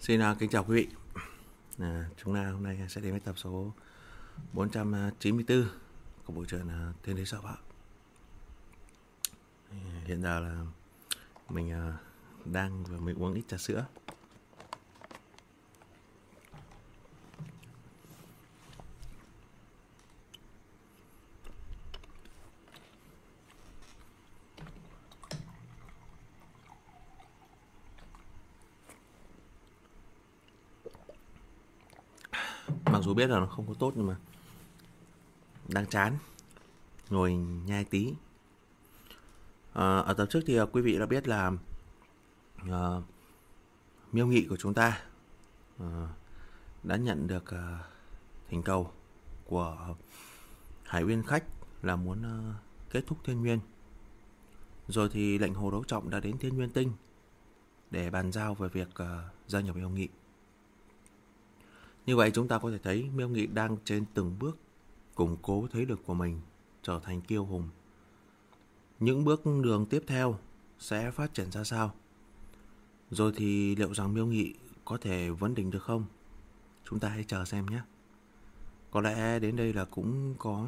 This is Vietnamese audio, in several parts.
Xin kính chào quý vị. Chúng ta hôm nay sẽ đến với tập số 494 của bộ truyện Thiên Đế Sợ Vợ. Hiện giờ là mình đang vừa mới uống ít trà sữa. Mặc dù biết là nó không có tốt nhưng mà đang chán, ngồi nhai tí. Ở tập trước thì quý vị đã biết là Miêu Nghị của chúng ta đã nhận được thỉnh cầu của Hải Uyên Khách là muốn kết thúc Thiên Nguyên. Rồi thì lệnh Hồ Đấu Trọng đã đến Thiên Nguyên Tinh để bàn giao về việc gia nhập Miêu Nghị. Như vậy chúng ta có thể thấy Miêu Nghị đang trên từng bước củng cố thế lực của mình trở thành kiêu hùng. Những bước đường tiếp theo sẽ phát triển ra sao? Rồi thì liệu rằng Miêu Nghị có thể vấn đỉnh được không? Chúng ta hãy chờ xem nhé. Có lẽ đến đây là cũng có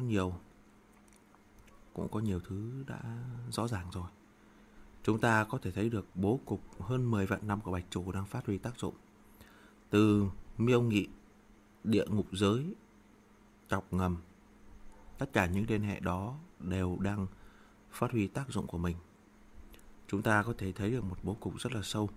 nhiều thứ đã rõ ràng rồi. Chúng ta có thể thấy được bố cục hơn 10 vạn năm của Bạch Chủ đang phát huy tác dụng. Từ Miêu Nghị, địa ngục giới, chọc ngầm, tất cả những liên hệ đó đều đang phát huy tác dụng của mình. Chúng ta có thể thấy được một bố cục rất là sâu.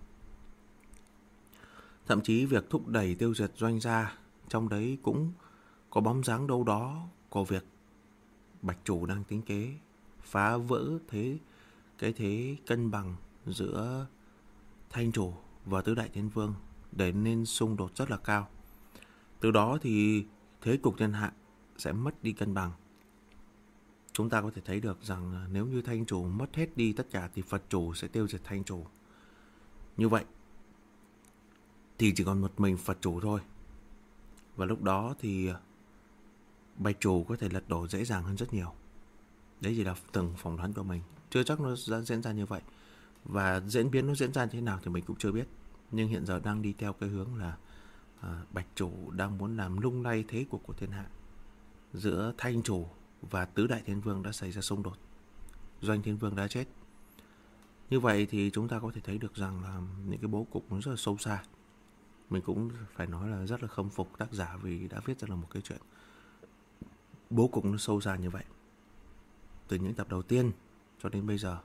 Thậm chí việc thúc đẩy tiêu diệt Doanh gia, trong đấy cũng có bóng dáng đâu đó của việc Bạch Chủ đang tính kế phá vỡ cái thế cân bằng giữa Thanh Chủ và Tứ Đại Thiên Vương để nên xung đột rất là cao. Từ đó thì thế cục thiên hạ sẽ mất đi cân bằng. Chúng ta có thể thấy được rằng nếu như Thanh Chủ mất hết đi tất cả thì Phật Chủ sẽ tiêu diệt Thanh Chủ. Như vậy thì chỉ còn một mình Phật Chủ thôi. Và lúc đó thì Bạch Chủ có thể lật đổ dễ dàng hơn rất nhiều. Đấy chỉ là từng phỏng đoán của mình. Chưa chắc nó diễn ra như vậy. Và diễn biến nó diễn ra như thế nào thì mình cũng chưa biết. Nhưng hiện giờ đang đi theo cái hướng là Bạch Chủ đang muốn làm lung lay thế cục của thiên hạ. Giữa Thanh Chủ và Tứ Đại Thiên Vương đã xảy ra xung đột. Doanh Thiên Vương đã chết. Như vậy thì chúng ta có thể thấy được rằng là những cái bố cục nó rất là sâu xa. Mình cũng phải nói là rất là khâm phục tác giả vì đã viết ra là một cái chuyện bố cục nó sâu xa như vậy. Từ những tập đầu tiên cho đến bây giờ.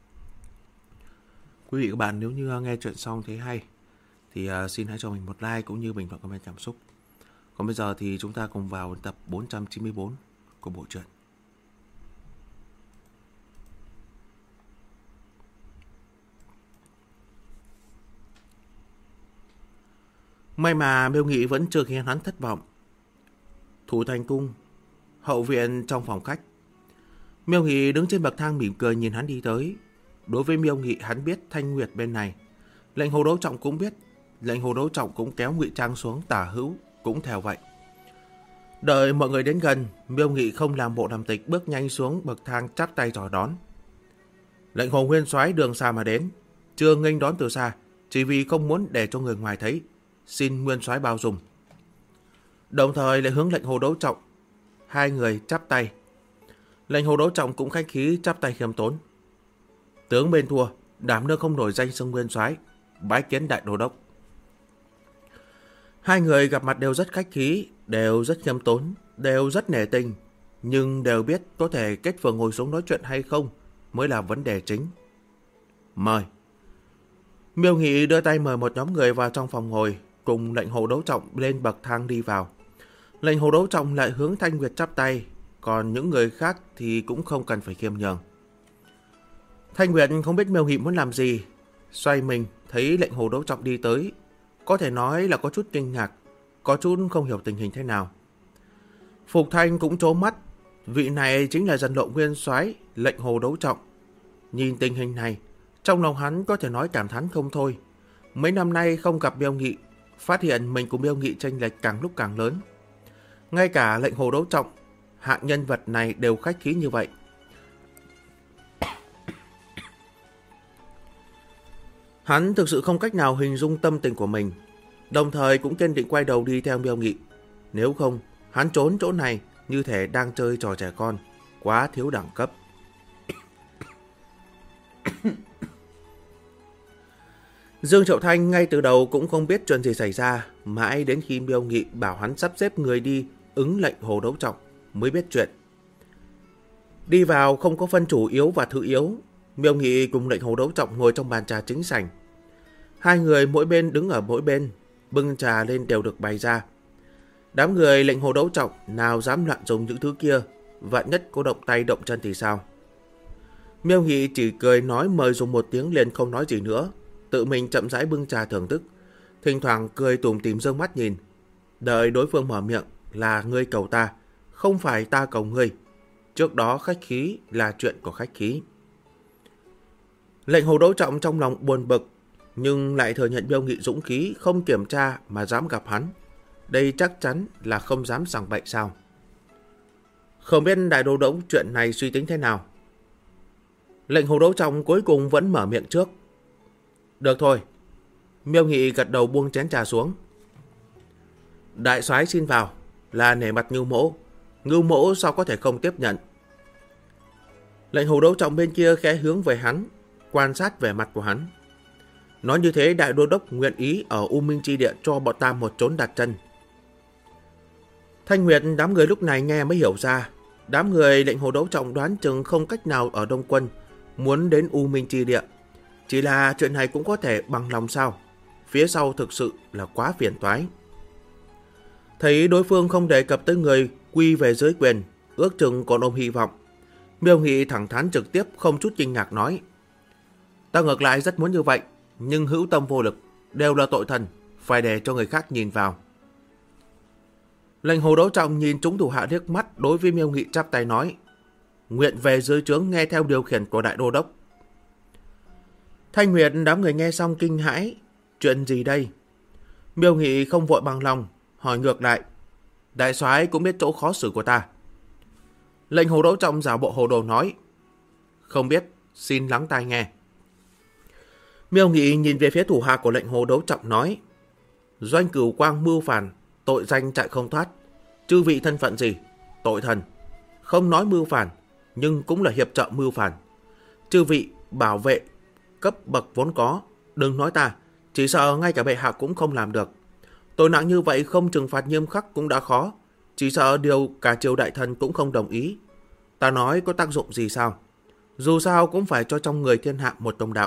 Quý vị các bạn nếu như nghe chuyện xong thấy hay thì xin hãy cho mình một like cũng như bình luận comment cảm xúc. Còn bây giờ thì chúng ta cùng vào tập 494 của bộ truyện. May mà Miêu Nghị vẫn chưa khiến hắn thất vọng. Thủ Thành Cung, hậu viện trong phòng khách. Miêu Nghị đứng trên bậc thang mỉm cười nhìn hắn đi tới. Đối với Miêu Nghị hắn biết Thanh Nguyệt bên này. Lệnh Hồ Đấu Trọng cũng biết. Lệnh Hồ Đấu Trọng cũng kéo Ngụy Trang xuống, Tả Hữu cũng theo vậy. Đợi mọi người đến gần, Miêu Nghị không làm bộ làm tịch bước nhanh xuống bậc thang chắp tay chào đón. Lệnh Hồ Nguyên Soái đường xa mà đến, chưa nghênh đón từ xa, chỉ vì không muốn để cho người ngoài thấy, xin Nguyên Soái bao dung. Đồng thời lại hướng lệnh Hồ Đấu Trọng, hai người chắp tay. Lệnh Hồ Đấu Trọng cũng khách khí chắp tay khiêm tốn. Tướng bên thua, đảm đương không nổi danh xưng Nguyên Soái, bái kiến đại đô đốc. Hai người gặp mặt đều rất khách khí, đều rất khiêm tốn, đều rất nể tình, nhưng đều biết có thể kết phường ngồi xuống nói chuyện hay không mới là vấn đề chính. Mời. Miêu Nghị đưa tay mời một nhóm người vào trong phòng ngồi, cùng lệnh Hồ Đấu Trọng lên bậc thang đi vào. Lệnh Hồ Đấu Trọng lại hướng Thanh Nguyệt chắp tay, còn những người khác thì cũng không cần phải khiêm nhường. Thanh Nguyệt không biết Miêu Nghị muốn làm gì, xoay mình thấy lệnh Hồ Đấu Trọng đi tới, có thể nói là có chút kinh ngạc, có chút không hiểu tình hình thế nào. Phục Thanh cũng trố mắt, vị này chính là Dần Lộ Nguyên Soái lệnh Hồ Đấu Trọng. Nhìn tình hình này, trong lòng hắn có thể nói cảm thán không thôi. Mấy năm nay không gặp Miêu Nghị, phát hiện mình cùng Miêu Nghị chênh lệch càng lúc càng lớn. Ngay cả lệnh Hồ Đấu Trọng, hạng nhân vật này đều khách khí như vậy. Hắn thực sự không cách nào hình dung tâm tình của mình. đồng thời cũng kiên định quay đầu đi theo Miêu Nghị. Nếu không, hắn trốn chỗ này như thể đang chơi trò trẻ con, quá thiếu đẳng cấp. Dương Triệu Thanh ngay từ đầu cũng không biết chuyện gì xảy ra, mãi đến khi Miêu Nghị bảo hắn sắp xếp người đi ứng lệnh Hồ Đấu Trọng mới biết chuyện. Đi vào không có phân chủ yếu và thứ yếu, Miêu Nghị cùng lệnh Hồ Đấu Trọng ngồi trong bàn trà chính sảnh. Hai người mỗi bên đứng ở mỗi bên, bưng trà lên đều được bày ra. Đám người lệnh Hồ Đấu Trọng nào dám loạn dùng những thứ kia, vạn nhất có động tay động chân thì sao? Miêu Nghị chỉ cười nói mời dùng một tiếng liền không nói gì nữa, tự mình chậm rãi bưng trà thưởng thức, thỉnh thoảng cười tủm tỉm dương mắt nhìn. Đợi đối phương mở miệng là ngươi cầu ta, không phải ta cầu ngươi. Trước đó khách khí là chuyện của khách khí. Lệnh Hồ Đấu Trọng trong lòng buồn bực, nhưng lại thừa nhận Miêu Nghị dũng khí không kiểm tra mà dám gặp hắn. Đây chắc chắn là không dám sằng bậy sao? Không biết Đại Đô Đốc chuyện này suy tính thế nào? Lệnh Hồ Đấu Trọng cuối cùng vẫn mở miệng trước. Được thôi. Miêu Nghị gật đầu buông chén trà xuống. Đại soái xin vào, là nể mặt Ngưu Mỗ. Ngưu Mỗ sao có thể không tiếp nhận? Lệnh Hồ Đấu Trọng bên kia khẽ hướng về hắn, quan sát vẻ mặt của hắn. Nói như thế Đại Đô Đốc nguyện ý ở U Minh Chi Địa cho bọn ta một chốn đặt chân. Thanh Nguyệt đám người lúc này nghe mới hiểu ra. Đám người lệnh Hồ Đấu Trọng đoán chừng không cách nào ở Đông Quân muốn đến U Minh Chi Địa. Chỉ là chuyện này cũng có thể bằng lòng sao? Phía sau thực sự là quá phiền toái. Thấy đối phương không đề cập tới người quy về dưới quyền, ước chừng còn ôm hy vọng. Miêu Nghị thẳng thắn trực tiếp không chút kinh ngạc nói. Ta ngược lại rất muốn như vậy, nhưng hữu tâm vô lực, đều là tội thần, phải để cho người khác nhìn vào. Lệnh Hồ Đấu Trọng nhìn chúng thủ hạ liếc mắt, đối với Miêu Nghị chắp tay nói. Nguyện về dưới trướng nghe theo điều khiển của Đại Đô Đốc. Thanh Nguyệt đám người nghe xong kinh hãi. Chuyện gì đây? Miêu Nghị không vội bằng lòng, hỏi ngược lại. Đại soái cũng biết chỗ khó xử của ta. Lệnh Hồ Đấu Trọng giả bộ hồ đồ nói. Không biết, xin lắng tai nghe. Miêu Nghị nhìn về phía thủ hạ của lệnh Hồ Đấu Trọng nói. Doanh Cửu Quang mưu phản, tội danh chạy không thoát. Chư vị thân phận gì? Tội thần. Không nói mưu phản, nhưng cũng là hiệp trợ mưu phản. Chư vị bảo vệ cấp bậc vốn có, đừng nói ta, chỉ sợ ngay cả bệ hạ cũng không làm được. Tội nặng như vậy không trừng phạt nghiêm khắc cũng đã khó, chỉ sợ điều cả triều đại thần cũng không đồng ý. Ta nói có tác dụng gì sao? Dù sao cũng phải cho trong người thiên hạ một công đạo.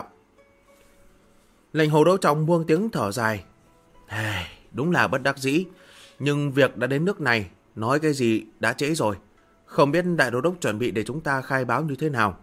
Lệnh Hồ Đấu Trọng buông tiếng thở dài. Đúng là bất đắc dĩ, nhưng việc đã đến nước này, nói cái gì đã trễ rồi. Không biết Đại Đô Đốc chuẩn bị để chúng ta khai báo như thế nào?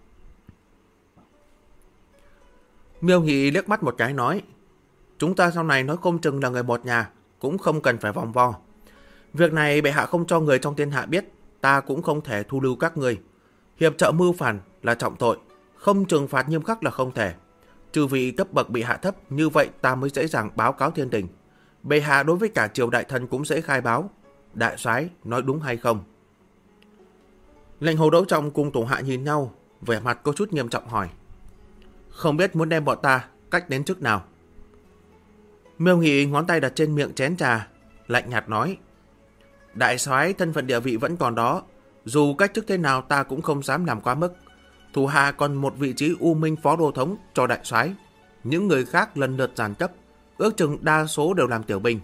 Miêu Nghị liếc mắt một cái nói. Chúng ta sau này nói không chừng là người một nhà, cũng không cần phải vòng vo. Việc này bệ hạ không cho người trong thiên hạ biết, ta cũng không thể thu lưu các người. Hiệp trợ mưu phản là trọng tội, không trừng phạt nghiêm khắc là không thể. Trừ vị cấp bậc bị hạ thấp, như vậy ta mới dễ dàng báo cáo thiên đình. Bệ hạ đối với cả triều đại thần cũng dễ khai báo. Đại soái nói đúng hay không? Lệnh Hồ Đấu Trọng cùng thủ hạ nhìn nhau, vẻ mặt có chút nghiêm trọng hỏi. Không biết muốn đem bọn ta cách đến chức nào? Miêu Nghị ngón tay đặt trên miệng chén trà, lạnh nhạt nói. Đại soái thân phận địa vị vẫn còn đó, dù cách chức thế nào ta cũng không dám làm quá mức. Thủ hạ còn một vị trí U Minh phó đô thống cho đại soái, những người khác lần lượt giàn cấp, ước chừng đa số đều làm tiểu binh.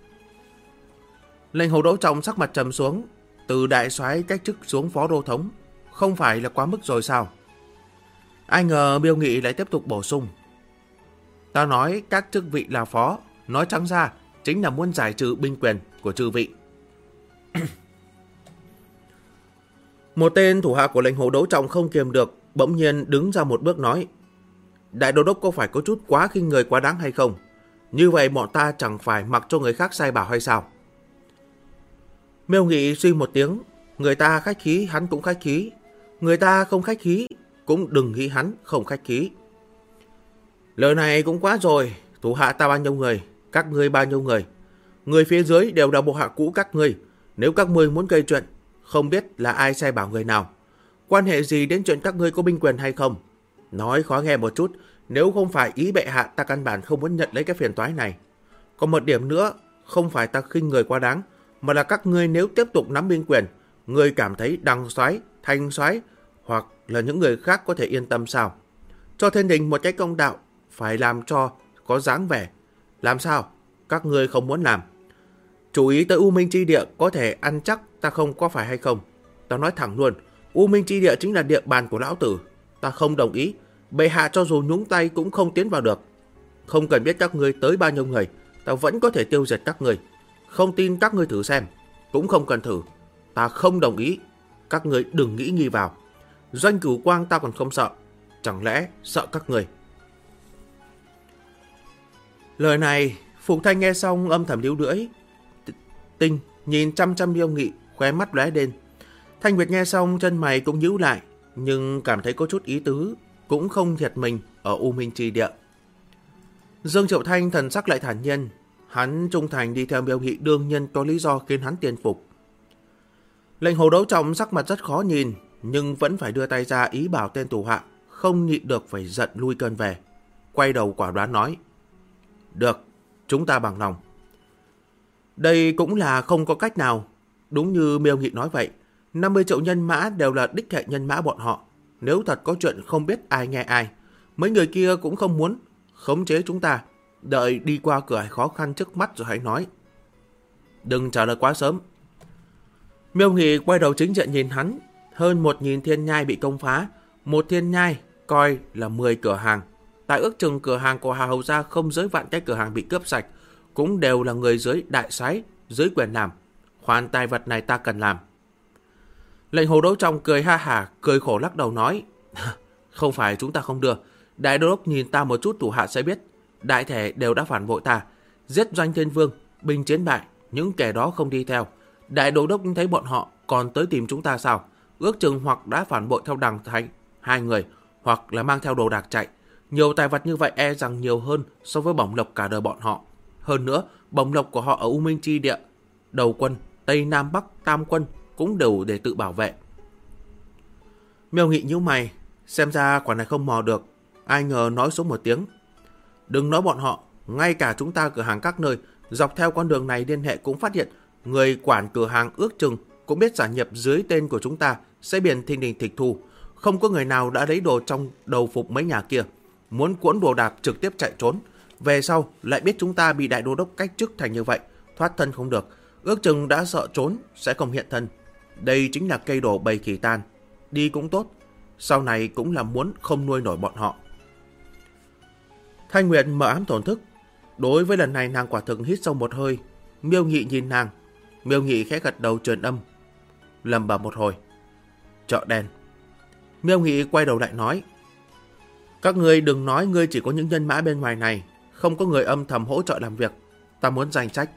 Lệnh Hồ Đấu Trọng sắc mặt trầm xuống, từ đại soái cách chức xuống phó đô thống, không phải là quá mức rồi sao? Ai ngờ Miêu Nghị lại tiếp tục bổ sung. Ta nói các chức vị là phó, nói trắng ra chính là muốn giải trừ binh quyền của chư vị. Một tên thủ hạ của lệnh Hồ Đấu Trọng không kiềm được, bỗng nhiên đứng ra một bước nói. Đại Đô Đốc có phải có chút quá khinh người quá đáng hay không? Như vậy bọn ta chẳng phải mặc cho người khác sai bảo hay sao? Miêu Nghị suy một tiếng. Người ta khách khí hắn cũng khách khí, người ta không khách khí cũng đừng nghĩ hắn không khách khí. Lời này cũng quá rồi. Thủ hạ ta bao nhiêu người, các ngươi bao nhiêu người? Người phía dưới đều là bộ hạ cũ các ngươi. Nếu các ngươi muốn gây chuyện, không biết là ai sai bảo người nào, quan hệ gì đến chuyện các ngươi có binh quyền hay không? Nói khó nghe một chút, nếu không phải ý bệ hạ, ta căn bản không muốn nhận lấy cái phiền toái này. Còn một điểm nữa, không phải ta khinh người quá đáng, mà là các ngươi nếu tiếp tục nắm binh quyền, ngươi cảm thấy Đằng soái, Thanh soái hoặc là những người khác có thể yên tâm sao? Cho thiên đình một cái công đạo, phải làm cho có dáng vẻ. Làm sao? Các ngươi không muốn làm. Chú ý tới U Minh Chi Địa có thể ăn chắc ta không có phải hay không? Ta nói thẳng luôn, U Minh Chi Địa chính là địa bàn của lão tử. Ta không đồng ý, bệ hạ cho dù nhúng tay cũng không tiến vào được. Không cần biết các ngươi tới bao nhiêu người, ta vẫn có thể tiêu diệt các ngươi. Không tin các ngươi thử xem, cũng không cần thử. Ta không đồng ý, các ngươi đừng nghĩ nghi vào. Doanh Cửu Quang ta còn không sợ, chẳng lẽ sợ các ngươi? Lời này, Phục Thanh nghe xong âm thầm líu lưỡi. Tinh nhìn chăm chăm Miêu Nghị, khóe mắt lóe lên. Thanh Nguyệt nghe xong chân mày cũng nhíu lại, nhưng cảm thấy có chút ý tứ, cũng không thiệt mình ở U Minh Chi Địa. Dương Triệu Thanh thần sắc lại thản nhiên, hắn trung thành đi theo Miêu Nghị đương nhiên có lý do khiến hắn tiền phục. Lệnh Hồ Đấu Trọng sắc mặt rất khó nhìn, nhưng vẫn phải đưa tay ra ý bảo tên thủ hạ, không nhịn được phải giận lui cơn về. Quay đầu quả đoán nói, được, chúng ta bằng lòng. Đây cũng là không có cách nào. Đúng như Miêu Nghị nói vậy, 50 triệu nhân mã đều là đích hệ nhân mã bọn họ. Nếu thật có chuyện không biết ai nghe ai, mấy người kia cũng không muốn khống chế chúng ta. Đợi đi qua cửa ải khó khăn trước mắt rồi hãy nói. Đừng trả lời quá sớm. Miêu Nghị quay đầu chính diện nhìn hắn. Hơn 1.000 thiên nhai bị công phá. Một thiên nhai coi là 10 cửa hàng. Tại ước chừng cửa hàng của Hà Hầu Gia không dưới vạn cái cửa hàng bị cướp sạch, cũng đều là người dưới đại soái dưới quyền làm. Khoản tài vật này ta cần làm. Lệnh Hồ Đấu Trọng cười ha hả, cười khổ lắc đầu nói, không phải chúng ta không đưa. Đại đô đốc nhìn ta một chút thủ hạ sẽ biết, đại thể đều đã phản bội ta, giết Doanh Thiên Vương, binh chiến bại, những kẻ đó không đi theo. Đại đô đốc thấy bọn họ còn tới tìm chúng ta sao? Ước chừng hoặc đã phản bội theo Đằng Thanh 2 người, hoặc là mang theo đồ đạc chạy. Nhiều tài vật như vậy e rằng nhiều hơn so với bổng lộc cả đời bọn họ. Hơn nữa, bổng lộc của họ ở U Minh Chi Địa, đầu quân, Tây Nam Bắc, Tam quân cũng đều để tự bảo vệ. Miêu Nghị nhíu mày, xem ra quả này không mò được. Ai ngờ nói xuống một tiếng. Đừng nói bọn họ, ngay cả chúng ta cửa hàng các nơi, dọc theo con đường này liên hệ cũng phát hiện người quản cửa hàng ước chừng cũng biết giả nhập dưới tên của chúng ta sẽ biển thình lình tịch thu. Không có người nào đã lấy đồ trong đầu phục mấy nhà kia, muốn cuốn đồ đạc trực tiếp chạy trốn. Về sau lại biết chúng ta bị đại đô đốc cách chức thành như vậy, thoát thân không được, ước chừng đã sợ trốn sẽ không hiện thân. Đây chính là cây đổ bầy khỉ tan. Đi cũng tốt, sau này cũng là muốn không nuôi nổi bọn họ. Thanh Nguyệt mở ám thổn thức. Đối với lần này nàng quả thực hít sâu một hơi. Miêu Nghị nhìn nàng. Miêu Nghị khẽ gật đầu truyền âm, lầm bầm một hồi. Chợ đen. Miêu Nghị quay đầu lại nói, các ngươi đừng nói ngươi chỉ có những nhân mã bên ngoài này, không có người âm thầm hỗ trợ làm việc. Ta muốn danh sách.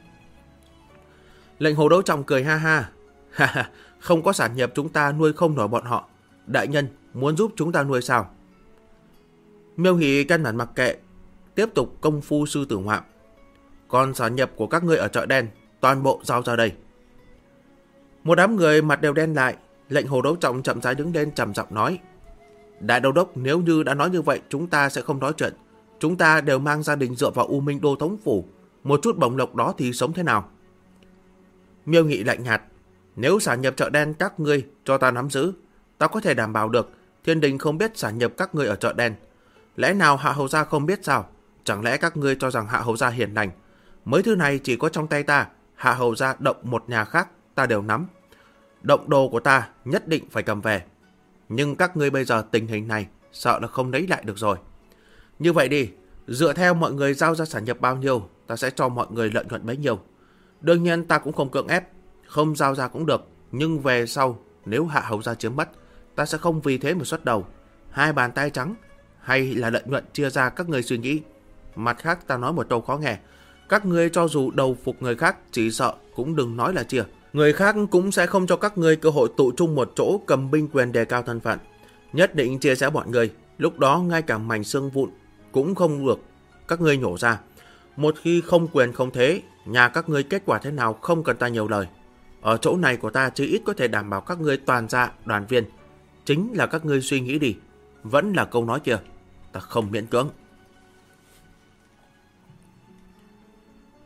Lệnh Hồ Đấu Trọng cười ha ha. Không có sản nghiệp chúng ta nuôi không nổi bọn họ. Đại nhân muốn giúp chúng ta nuôi sao? Miêu Nghị căn bản mặc kệ, tiếp tục công phu sư tử ngoạm. Còn sản nghiệp của các ngươi ở chợ đen, toàn bộ giao ra đây. Một đám người mặt đều đen lại. Lệnh Hồ Đấu Trọng chậm rãi đứng lên trầm giọng nói, đại đô đốc nếu như đã nói như vậy chúng ta sẽ không nói chuyện. Chúng ta đều mang gia đình dựa vào U Minh Đô Thống Phủ, một chút bổng lộc đó thì sống thế nào? Miêu Nghị lạnh nhạt, nếu sản nhập chợ đen các ngươi cho ta nắm giữ, ta có thể đảm bảo được thiên đình không biết sản nhập các ngươi ở chợ đen. Lẽ nào Hạ Hầu Gia không biết sao? Chẳng lẽ các ngươi cho rằng Hạ Hầu Gia hiền lành? Mấy thứ này chỉ có trong tay ta. Hạ Hầu Gia động một nhà khác ta đều nắm. Động đồ của ta nhất định phải cầm về. Nhưng các ngươi bây giờ tình hình này sợ là không lấy lại được rồi. Như vậy đi, dựa theo mọi người giao ra sản nhập bao nhiêu, ta sẽ cho mọi người lợi nhuận bấy nhiêu. Đương nhiên ta cũng không cưỡng ép, không giao ra cũng được. Nhưng về sau, nếu Hạ Hầu Gia chiếm mất, ta sẽ không vì thế mà xuất đầu. 2 bàn tay trắng, hay là lợi nhuận chia ra các ngươi suy nghĩ. Mặt khác ta nói một câu khó nghe, các ngươi cho dù đầu phục người khác, chỉ sợ cũng đừng nói là chia. Người khác cũng sẽ không cho các ngươi cơ hội tụ chung một chỗ cầm binh quyền đề cao thân phận. Nhất định chia sẻ bọn người, lúc đó ngay cả mảnh xương vụn cũng không được các ngươi nhổ ra. Một khi không quyền không thế, nhà các ngươi kết quả thế nào không cần ta nhiều lời. Ở chỗ này của ta chỉ ít có thể đảm bảo các ngươi toàn gia đoàn viên. Chính là các ngươi suy nghĩ đi. Vẫn là câu nói kia, ta không miễn cưỡng.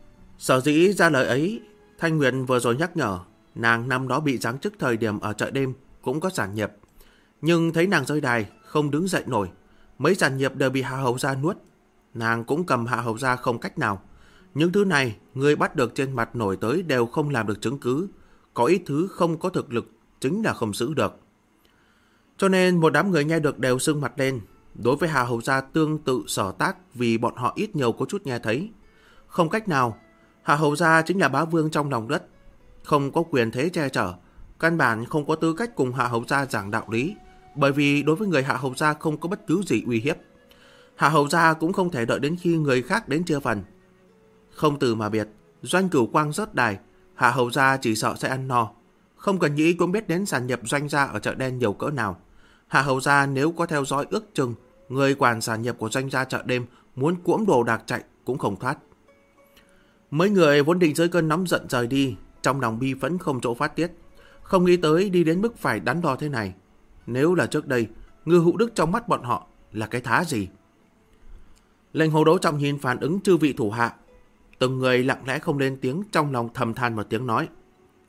Sở dĩ ra lời ấy, Thanh Nguyệt vừa rồi nhắc nhở, nàng năm đó bị giáng chức thời điểm ở chợ đêm cũng có sản nghiệp. Nhưng thấy nàng rơi đài, không đứng dậy nổi. Mấy sản nghiệp đều bị Hạ Hầu Gia nuốt. Nàng cũng cầm Hạ Hầu Gia không cách nào. Những thứ này, người bắt được trên mặt nổi tới đều không làm được chứng cứ. Có ít thứ không có thực lực, chính là không giữ được. Cho nên một đám người nghe được đều sưng mặt lên. Đối với Hạ Hầu Gia tương tự sở tác vì bọn họ ít nhiều có chút nghe thấy. Không cách nào, Hạ Hầu Gia chính là bá vương trong lòng đất. Không có quyền thế che chở, căn bản không có tư cách cùng Hạ Hầu Gia giảng đạo lý. Bởi vì đối với người Hạ Hầu Gia không có bất cứ gì uy hiếp. Hạ Hầu Gia cũng không thể đợi đến khi người khác đến chia phần. Không từ mà biệt, Doanh Cửu Quang rớt đài, Hạ Hầu Gia chỉ sợ sẽ ăn no. Không cần nghĩ cũng biết đến sản nghiệp Doanh gia ở chợ đen nhiều cỡ nào. Hạ Hầu Gia nếu có theo dõi ước chừng, người quản sản nghiệp của Doanh gia chợ đêm muốn cuỗm đồ đạc chạy cũng không thoát. Mấy người vốn định dưới cơn nóng giận rời đi, trong lòng bi phẫn không chỗ phát tiết. Không nghĩ tới đi đến mức phải đắn đo thế này. Nếu là trước đây, Ngư Hữu Đức trong mắt bọn họ là cái thá gì? Lệnh Hồ Đấu Trọng nhìn phản ứng chư vị thủ hạ. Từng người lặng lẽ không lên tiếng, trong lòng thầm than một tiếng nói.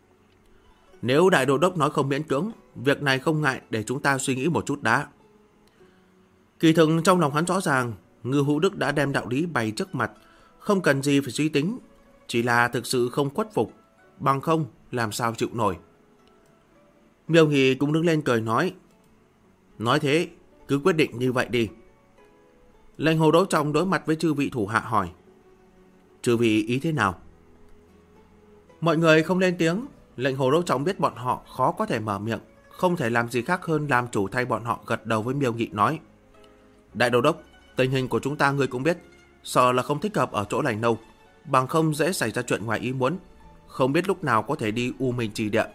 Nếu đại đô đốc nói không miễn cưỡng, việc này không ngại để chúng ta suy nghĩ một chút đã. Kỳ thực trong lòng hắn rõ ràng, Ngư Hữu Đức đã đem đạo lý bày trước mặt, không cần gì phải suy tính, chỉ là thực sự không khuất phục, bằng không làm sao chịu nổi. Miêu Nghị cũng đứng lên cười nói. Nói thế, cứ quyết định như vậy đi. Lệnh Hồ Đấu Trọng đối mặt với chư vị thủ hạ hỏi. Chư vị ý thế nào? Mọi người không lên tiếng. Lệnh Hồ Đấu Trọng biết bọn họ khó có thể mở miệng, không thể làm gì khác hơn làm chủ thay bọn họ gật đầu với Miêu Nghị nói. Đại đô đốc, tình hình của chúng ta ngươi cũng biết, sợ là không thích hợp ở chỗ này đâu, bằng không dễ xảy ra chuyện ngoài ý muốn, không biết lúc nào có thể đi U Minh Trì Địa.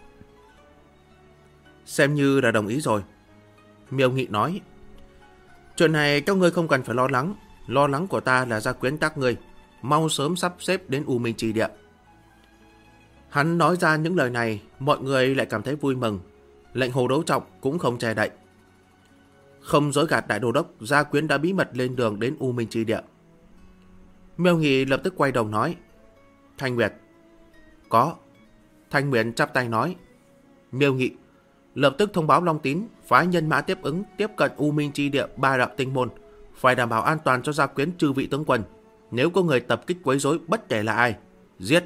Xem như là đồng ý rồi. Miêu Nghị nói. Chuyện này các ngươi không cần phải lo lắng của ta là Gia Quyến các ngươi, mau sớm sắp xếp đến U Minh Trì Địa. Hắn nói ra những lời này, mọi người lại cảm thấy vui mừng. Lệnh Hồ Đấu Trọng cũng không che đậy. Không dối gạt đại đô đốc, Gia Quyến đã bí mật lên đường đến U Minh Trì Địa. Miêu Nghị lập tức quay đầu nói. Thanh Nguyệt. Có. Thanh Nguyệt chắp tay nói. Miêu Nghị lập tức thông báo Long Tín, phái nhân mã tiếp ứng tiếp cận U Minh Trì Địa 3 đạo tinh môn, phải đảm bảo an toàn cho Gia Quyến chư vị tướng quân. Nếu có người tập kích quấy rối bất kể là ai, giết.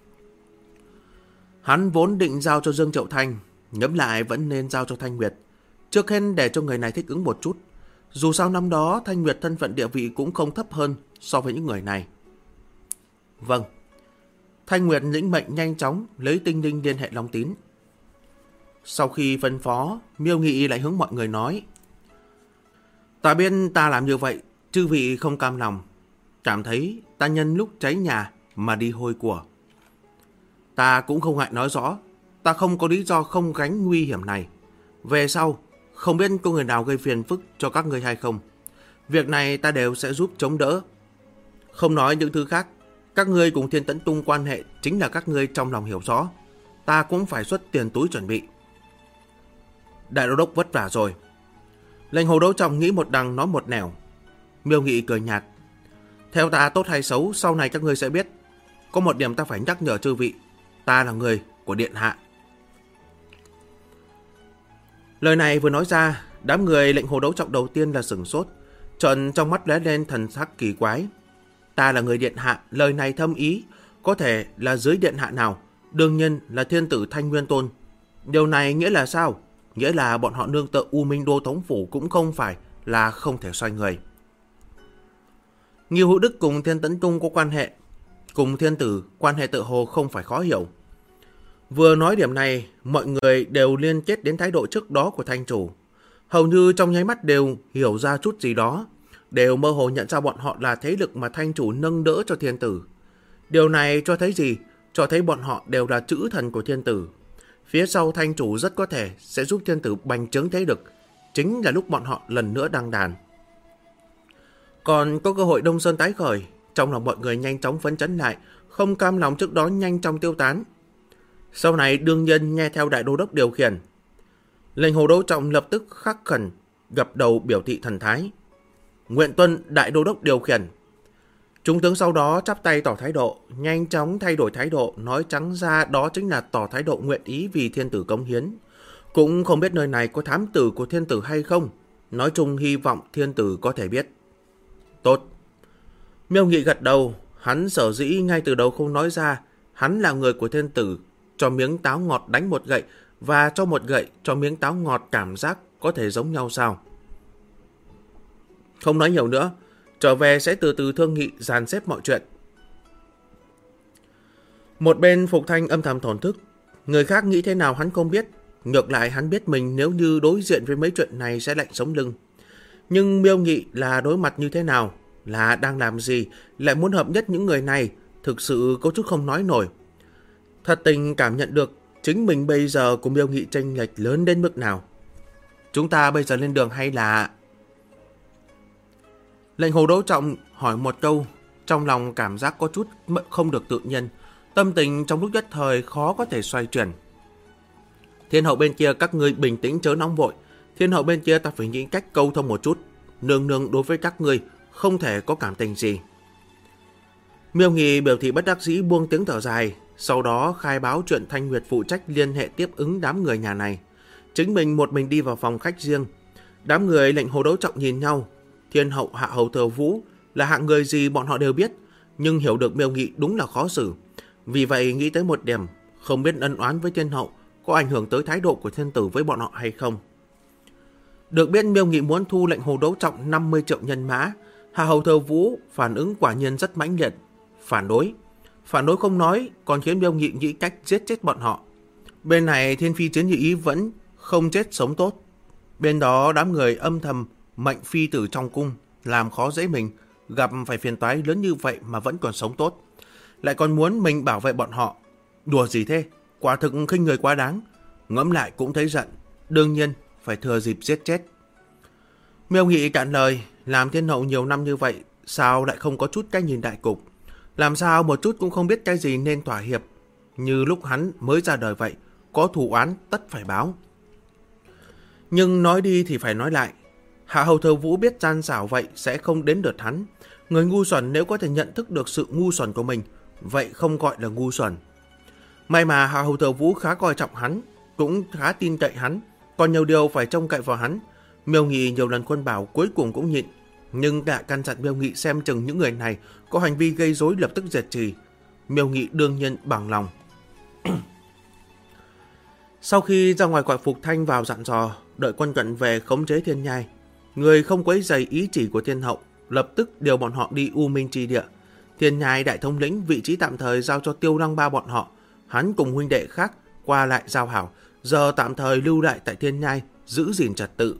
Hắn vốn định giao cho Dương Triệu Thanh, ngẫm lại vẫn nên giao cho Thanh Nguyệt. Trước hết để cho người này thích ứng một chút. Dù sao năm đó Thanh Nguyệt thân phận địa vị cũng không thấp hơn so với những người này. Vâng. Thanh Nguyệt lĩnh mệnh nhanh chóng lấy tinh linh liên hệ Long Tín. Sau khi phân phó, Miêu Nghị lại hướng mọi người nói. Ta biết ta làm như vậy, chư vị không cam lòng. Cảm thấy ta nhân lúc cháy nhà mà đi hôi của. Ta cũng không ngại nói rõ, ta không có lý do không gánh nguy hiểm này. Về sau, không biết có người nào gây phiền phức cho các ngươi hay không. Việc này ta đều sẽ giúp chống đỡ. Không nói những thứ khác, các ngươi cùng Thiên Tấn Tung quan hệ chính là các ngươi trong lòng hiểu rõ. Ta cũng phải xuất tiền túi chuẩn bị. Đại đô đốc vất vả rồi. Lệnh Hồ Đấu Trọng nghĩ một đằng nói một nẻo. Miêu Nghị cười nhạt. Theo ta tốt hay xấu, sau này các ngươi sẽ biết. Có một điểm ta phải nhắc nhở chư vị. Ta là người của Điện Hạ. Lời này vừa nói ra, đám người Lệnh Hồ Đấu Trọng đầu tiên là sửng sốt, trợn trong mắt lóe lên thần sắc kỳ quái. Ta là người Điện Hạ, lời này thâm ý, có thể là dưới Điện Hạ nào, đương nhiên là thiên tử Thanh Nguyên Tôn. Điều này nghĩa là sao? Nghĩa là bọn họ nương tựa U Minh Đô Thống Phủ cũng không phải là không thể xoay người. Ngưu Hữu Đức cùng Thiên Tấn Tung có quan hệ, cùng thiên tử quan hệ tự hồ không phải khó hiểu. Vừa nói điểm này, mọi người đều liên kết đến thái độ trước đó của Thanh Chủ. Hầu như trong nháy mắt đều hiểu ra chút gì đó, đều mơ hồ nhận ra bọn họ là thế lực mà Thanh Chủ nâng đỡ cho thiên tử. Điều này cho thấy gì? Cho thấy bọn họ đều là chữ thần của thiên tử. Phía sau Thanh Chủ rất có thể sẽ giúp thiên tử bành trướng thế lực, chính là lúc bọn họ lần nữa đăng đàn. Còn có cơ hội Đông Sơn tái khởi, trong lòng mọi người nhanh chóng phấn chấn lại, không cam lòng trước đó nhanh chóng tiêu tán. Sau này đương nhiên nghe theo đại đô đốc điều khiển. Lệnh Hồ Đấu Trọng lập tức khắc khẩn, gập đầu biểu thị thần thái. Nguyện tuân đại đô đốc điều khiển. Trung tướng sau đó chắp tay tỏ thái độ, nhanh chóng thay đổi thái độ, nói trắng ra đó chính là tỏ thái độ nguyện ý vì thiên tử cống hiến. Cũng không biết nơi này có thám tử của thiên tử hay không. Nói chung hy vọng thiên tử có thể biết. Tốt. Miêu Nghị gật đầu, hắn sở dĩ ngay từ đầu không nói ra, hắn là người của thiên tử, cho miếng táo ngọt đánh một gậy và cho một gậy cho miếng táo ngọt cảm giác có thể giống nhau sao? Không nói nhiều nữa, trở về sẽ từ từ thương nghị dàn xếp mọi chuyện. Một bên Phục Thanh âm thầm thổn thức, người khác nghĩ thế nào hắn không biết, ngược lại hắn biết mình nếu như đối diện với mấy chuyện này sẽ lạnh sống lưng. Nhưng Miêu Nghị là đối mặt như thế nào, là đang làm gì, lại muốn hợp nhất những người này, thực sự có chút không nói nổi. Thật tình cảm nhận được chính mình bây giờ cùng Miêu Nghị chênh lệch lớn đến mức nào. Chúng ta bây giờ lên đường hay là... Lệnh Hồ Đấu Trọng hỏi một câu, trong lòng cảm giác có chút không được tự nhiên, tâm tình trong lúc nhất thời khó có thể xoay chuyển. Thiên hậu bên kia các ngươi bình tĩnh chớ nóng vội, thiên hậu bên kia ta phải nghĩ cách câu thông một chút, nương nương đối với các ngươi không thể có cảm tình gì. Miêu Nghị biểu thị bất đắc dĩ buông tiếng thở dài, sau đó khai báo chuyện Thanh Nguyệt phụ trách liên hệ tiếp ứng đám người nhà này. Chính mình một mình đi vào phòng khách riêng. Đám người Lệnh Hồ Đấu Trọng nhìn nhau. Thiên hậu Hạ Hầu Thừa Vũ là hạng người gì bọn họ đều biết, nhưng hiểu được Miêu Nghị đúng là khó xử. Vì vậy nghĩ tới một điểm, không biết ân oán với thiên hậu có ảnh hưởng tới thái độ của thiên tử với bọn họ hay không. Được biết Miêu Nghị muốn thu Lệnh Hồ Đấu Trọng 50 triệu nhân mã. Hạ Hầu Thừa Vũ phản ứng quả nhiên rất mãnh liệt, phản đối không nói, còn khiến Miêu Nghị nghĩ cách giết chết bọn họ. Bên này Thiên Phi Chiến Nhị Ý vẫn không chết sống tốt. Bên đó đám người âm thầm mệnh phi tử trong cung, làm khó dễ mình, gặp phải phiền toái lớn như vậy mà vẫn còn sống tốt. Lại còn muốn mình bảo vệ bọn họ. Đùa gì thế, quả thực khinh người quá đáng. Ngẫm lại cũng thấy giận, đương nhiên phải thừa dịp giết chết. Miêu Nghị cạn lời, làm thiên hậu nhiều năm như vậy, sao lại không có chút cái nhìn đại cục? Làm sao một chút cũng không biết cái gì nên thỏa hiệp? Như lúc hắn mới ra đời vậy, có thù oán tất phải báo. Nhưng nói đi thì phải nói lại, Hạ Hầu Thừa Vũ biết gian xảo vậy sẽ không đến lượt hắn. Người ngu xuẩn nếu có thể nhận thức được sự ngu xuẩn của mình, vậy không gọi là ngu xuẩn. May mà Hạ Hầu Thừa Vũ khá coi trọng hắn, cũng khá tin cậy hắn, còn nhiều điều phải trông cậy vào hắn. Miêu Nghị nhiều lần khuyên bảo cuối cùng cũng nhịn, nhưng đã căn dặn Miêu Nghị xem chừng những người này có hành vi gây rối lập tức diệt trì. Miêu Nghị đương nhiên bằng lòng. Sau khi ra ngoài gọi Phục Thanh vào dặn dò, đợi quân cận về khống chế Thiên Nhai, người không quấy rầy ý chỉ của thiên hậu, lập tức điều bọn họ đi U Minh Chi Địa. Thiên Nhai đại thống lĩnh vị trí tạm thời giao cho Tiêu Lăng Ba bọn họ, hắn cùng huynh đệ khác qua lại giao hảo, giờ tạm thời lưu lại tại Thiên Nhai giữ gìn trật tự.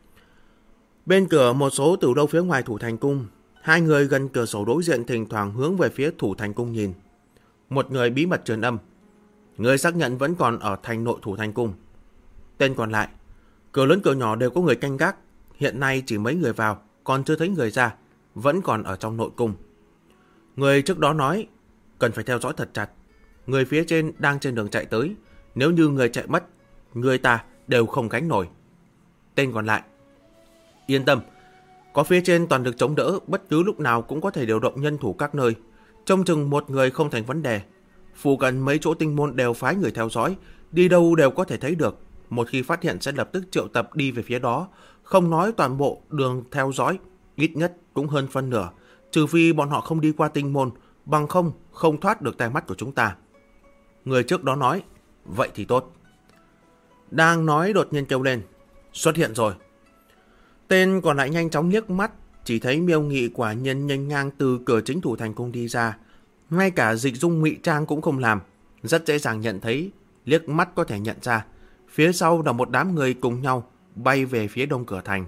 Bên cửa một số tử đâu phía ngoài Thủ Thành Cung, hai người gần cửa sổ đối diện thỉnh thoảng hướng về phía Thủ Thành Cung nhìn. Một người bí mật truyền âm, người xác nhận vẫn còn ở thành nội Thủ Thành Cung. Tên còn lại, cửa lớn cửa nhỏ đều có người canh gác, hiện nay chỉ mấy người vào, còn chưa thấy người ra, vẫn còn ở trong nội cung. Người trước đó nói, cần phải theo dõi thật chặt, người phía trên đang trên đường chạy tới, nếu như người chạy mất, người ta đều không gánh nổi. Tên còn lại, yên tâm, có phía trên toàn được chống đỡ, bất cứ lúc nào cũng có thể điều động nhân thủ các nơi, trông chừng một người không thành vấn đề. Phụ cận mấy chỗ tinh môn đều phái người theo dõi, đi đâu đều có thể thấy được, một khi phát hiện sẽ lập tức triệu tập đi về phía đó, không nói toàn bộ đường theo dõi, ít nhất cũng hơn phân nửa, trừ phi bọn họ không đi qua tinh môn, bằng không thoát được tai mắt của chúng ta. Người trước đó nói, vậy thì tốt. Đang nói đột nhiên kêu lên, xuất hiện rồi. Tên còn lại nhanh chóng liếc mắt, chỉ thấy Miêu Nghị quả nhiên nhanh ngang từ cửa chính Thủ Thành Cung đi ra, ngay cả dịch dung ngụy trang cũng không làm, rất dễ dàng nhận thấy, liếc mắt có thể nhận ra. Phía sau là một đám người cùng nhau bay về phía đông cửa thành.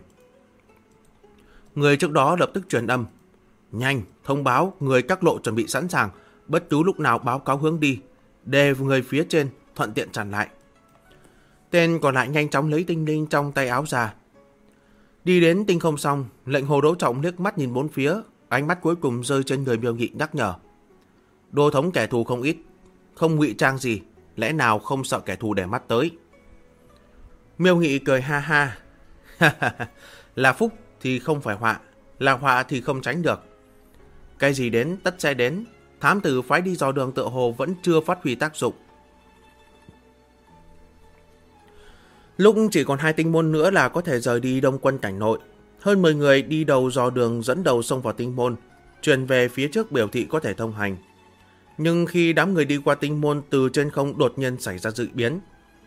Người trước đó lập tức truyền âm, nhanh, thông báo người các lộ chuẩn bị sẵn sàng, bất cứ lúc nào báo cáo hướng đi, để người phía trên thuận tiện chặn lại. Tên còn lại nhanh chóng lấy tinh linh trong tay áo ra. Đi đến tinh không xong, Lệnh Hồ Đấu Trọng liếc mắt nhìn bốn phía, ánh mắt cuối cùng rơi trên người Miêu Nghị nhắc nhở. Đô thống kẻ thù không ít, không ngụy trang gì, lẽ nào không sợ kẻ thù để mắt tới. Miêu Nghị cười ha ha. Là phúc thì không phải họa, là họa thì không tránh được. Cái gì đến tất sẽ đến. Thám tử phái đi dò đường tựa hồ vẫn chưa phát huy tác dụng. Lúc chỉ còn 2 tinh môn nữa là có thể rời đi Đông Quân cảnh nội. Hơn 10 người đi đầu dò đường dẫn đầu xông vào tinh môn, truyền về phía trước biểu thị có thể thông hành. Nhưng khi đám người đi qua tinh môn, từ trên không đột nhiên xảy ra dị biến.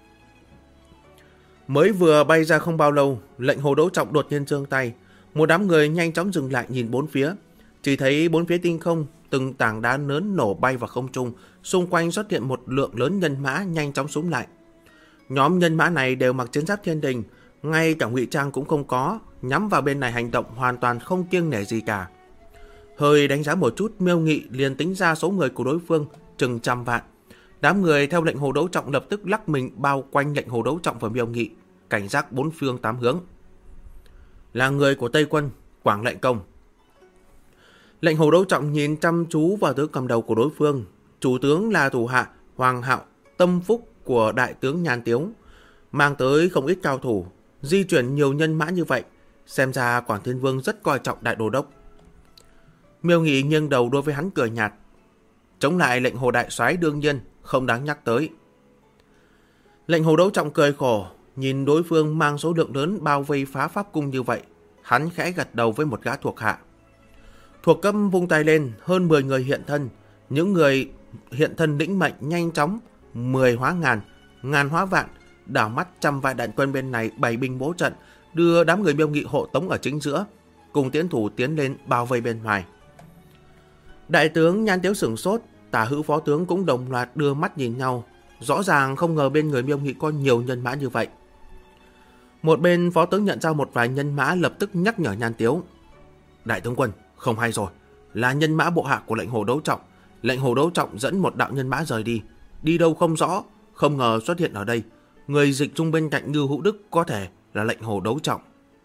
Mới vừa bay ra không bao lâu, lệnh Hồ Đấu Trọng đột nhiên giương tay. Một đám người nhanh chóng dừng lại nhìn bốn phía. Chỉ thấy bốn phía tinh không, từng tảng đá lớn nổ bay vào không trung, xung quanh xuất hiện một lượng lớn nhân mã nhanh chóng xúm lại. Nhóm nhân mã này đều mặc chiến giáp thiên đình, ngay cả ngụy trang cũng không có, nhắm vào bên này hành động hoàn toàn không kiêng nể gì cả. Hơi đánh giá một chút, Miêu Nghị liền tính ra số người của đối phương chừng 100 vạn. Đám người theo lệnh Hồ Đấu Trọng lập tức lắc mình bao quanh lệnh Hồ Đấu Trọng và Miêu Nghị, cảnh giác 4 phương 8 hướng. Là người của Tây Quân, Quảng Lệnh Công. Lệnh Hồ Đấu Trọng nhìn chăm chú vào tướng cầm đầu của đối phương. Chủ tướng là thủ hạ Hoàng Hạo, tâm phúc của đại tướng Nhan Tiếu, mang tới không ít cao thủ, di chuyển nhiều nhân mã như vậy, xem ra Quảng Thiên Vương rất coi trọng đại đô đốc. Miêu Nghị nghiêng đầu đối với hắn cười nhạt. Chống lại lệnh Hồ đại soái đương nhiên không đáng nhắc tới. Lệnh Hồ Đấu Trọng cười khổ, nhìn đối phương mang số lượng lớn bao vây phá pháp cung như vậy, hắn khẽ gật đầu với một gã thuộc hạ. Thuộc cấp vung tay lên, hơn 10 người hiện thân. Những người hiện thân lĩnh mệnh nhanh chóng, 10 hóa ngàn, ngàn hóa vạn, đảo mắt 100 vạn đại quân bên này bày binh bố trận, đưa đám người Miêu Nghị hộ tống ở chính giữa, cùng tiến thủ tiến lên bao vây bên ngoài. Đại tướng Nhan Tiếu sửng sốt, Tả Hữu phó tướng cũng đồng loạt đưa mắt nhìn nhau, rõ ràng không ngờ bên người Miêu Nghị có nhiều nhân mã như vậy. Một bên phó tướng nhận ra một vài nhân mã lập tức nhắc nhở Nhan Tiếu. Đại tướng quân, không hay rồi, là nhân mã bộ hạ của lệnh Hồ Đấu Trọng. Lệnh Hồ Đấu Trọng dẫn một đạo nhân mã rời đi, đi đâu không rõ, không ngờ xuất hiện ở đây. Người dịch dung bên cạnh Ngưu Hữu Đức có thể là lệnh Hồ Đấu Trọng.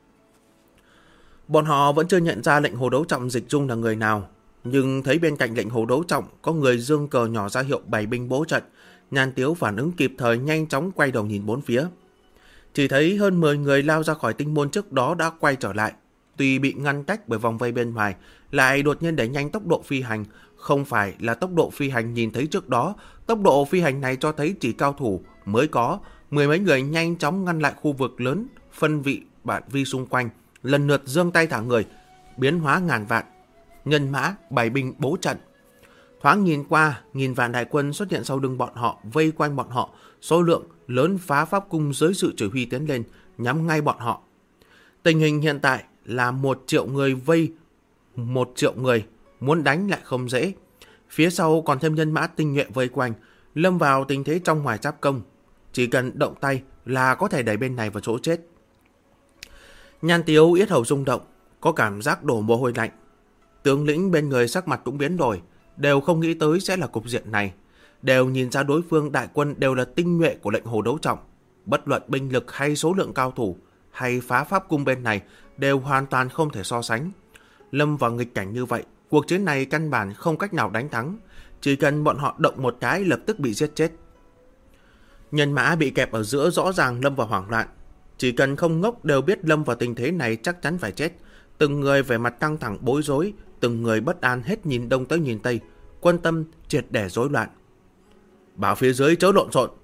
Bọn họ vẫn chưa nhận ra lệnh Hồ Đấu Trọng dịch dung là người nào, nhưng thấy bên cạnh lệnh Hồ Đấu Trọng có người giương cờ nhỏ ra hiệu bày binh bố trận. Nhan Tiếu phản ứng kịp thời, nhanh chóng quay đầu nhìn bốn phía. Chỉ thấy hơn 10 người lao ra khỏi tinh môn trước đó đã quay trở lại. Tuy bị ngăn cách bởi vòng vây bên ngoài, lại đột nhiên đẩy nhanh tốc độ phi hành. Không phải là tốc độ phi hành nhìn thấy trước đó, tốc độ phi hành này cho thấy chỉ cao thủ mới có. 10 mấy người nhanh chóng ngăn lại khu vực lớn, phân vị bản vi xung quanh, lần lượt giương tay thả người, biến hóa ngàn vạn. Nhân mã bày binh bố trận. Thoáng nhìn qua, nghìn vạn đại quân xuất hiện sau lưng bọn họ, vây quanh bọn họ, số lượng lớn phá pháp cung dưới sự chỉ huy tiến lên, nhắm ngay bọn họ. Tình hình hiện tại là 1 triệu người vây 1 triệu người, muốn đánh lại không dễ. Phía sau còn thêm nhân mã tinh nhuệ vây quanh, lâm vào tình thế trong ngoài giáp công. Chỉ cần động tay là có thể đẩy bên này vào chỗ chết. Nhan Tiếu yết hầu rung động, có cảm giác đổ mồ hôi lạnh. Tướng lĩnh bên người sắc mặt cũng biến đổi, đều không nghĩ tới sẽ là cục diện này. Đều nhìn ra đối phương đại quân đều là tinh nhuệ của lệnh Hồ Đấu Trọng. Bất luận binh lực hay số lượng cao thủ, hay phá pháp cung bên này, đều hoàn toàn không thể so sánh. Lâm vào nghịch cảnh như vậy, cuộc chiến này căn bản không cách nào đánh thắng. Chỉ cần bọn họ động một cái lập tức bị giết chết. Nhân mã bị kẹp ở giữa rõ ràng lâm vào hoảng loạn. Chỉ cần không ngốc đều biết lâm vào tình thế này chắc chắn phải chết. Từng người vẻ mặt căng thẳng bối rối, từng người bất an hết nhìn đông tới nhìn tây, quân tâm triệt để rối loạn. Bảo phía dưới chớ lộn xộn.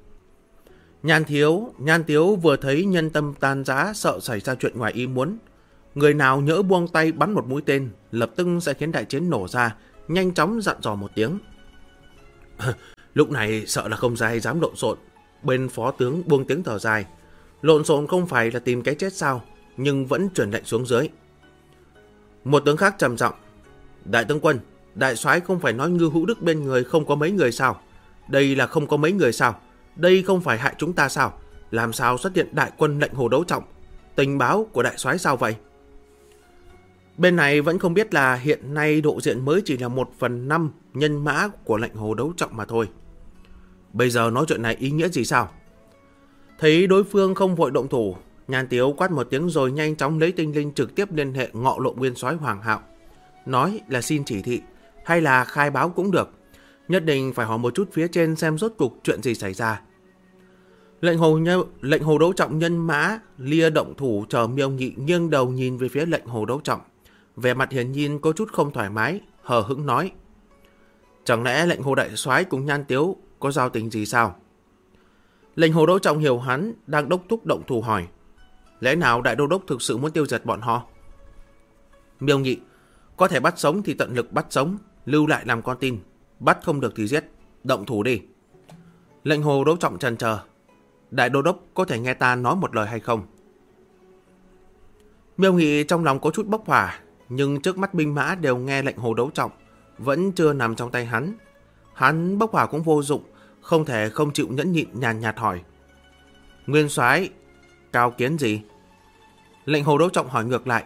Nhan Tiếu vừa thấy nhân tâm tan rã, sợ xảy ra chuyện ngoài ý muốn. Người nào nhỡ buông tay bắn một mũi tên, lập tức sẽ khiến đại chiến nổ ra, nhanh chóng dặn dò một tiếng. Lúc này sợ là không ai dám lộn xộn. Bên phó tướng buông tiếng thở dài. Lộn xộn không phải là tìm cái chết sao, nhưng vẫn truyền lệnh xuống dưới. Một tướng khác trầm giọng. Đại tướng quân, đại soái không phải nói Ngưu Hữu Đức bên người không có mấy người sao? Đây là không có mấy người sao? Đây không phải hại chúng ta sao? Làm sao xuất hiện đại quân lệnh Hồ Đấu Trọng? Tình báo của đại soái sao vậy? Bên này vẫn không biết là hiện nay độ diện mới chỉ là 1/5 nhân mã của lệnh Hồ Đấu Trọng mà thôi. Bây giờ nói chuyện này ý nghĩa gì sao? Thấy đối phương không vội động thủ, Nhan Tiếu quát một tiếng rồi nhanh chóng lấy tinh linh trực tiếp liên hệ Ngọ Lộ nguyên soái Hoàng Hạo. Nói là xin chỉ thị hay là khai báo cũng được. Nhất định phải hỏi một chút phía trên xem rốt cục chuyện gì xảy ra. Lệnh Hồ Đấu Trọng nhân mã lia động thủ chờ Miêu Nghị nghiêng đầu nhìn về phía lệnh Hồ Đấu Trọng. Vẻ mặt hiển nhiên có chút không thoải mái, hờ hững nói: chẳng lẽ lệnh Hồ đại soái cùng Nhan Tiếu có giao tình gì sao? Lệnh Hồ Đỗ Trọng hiểu hắn đang đốc thúc động thủ, hỏi: lẽ nào đại đô đốc thực sự muốn tiêu diệt bọn họ? Miêu Nghị: có thể bắt sống thì tận lực bắt sống, lưu lại làm con tin, bắt không được thì giết, động thủ đi. Lệnh Hồ Đỗ Trọng chần chờ: đại đô đốc có thể nghe ta nói một lời hay không? Miêu Nghị trong lòng có chút bốc hỏa, nhưng trước mắt binh mã đều nghe lệnh Hồ Đỗ Trọng, vẫn chưa nằm trong tay hắn. Hắn bốc hỏa cũng vô dụng, không thể không chịu nhẫn nhịn, nhàn nhạt hỏi: nguyên soái cao kiến gì? Lệnh Hồ Đỗ Trọng hỏi ngược lại: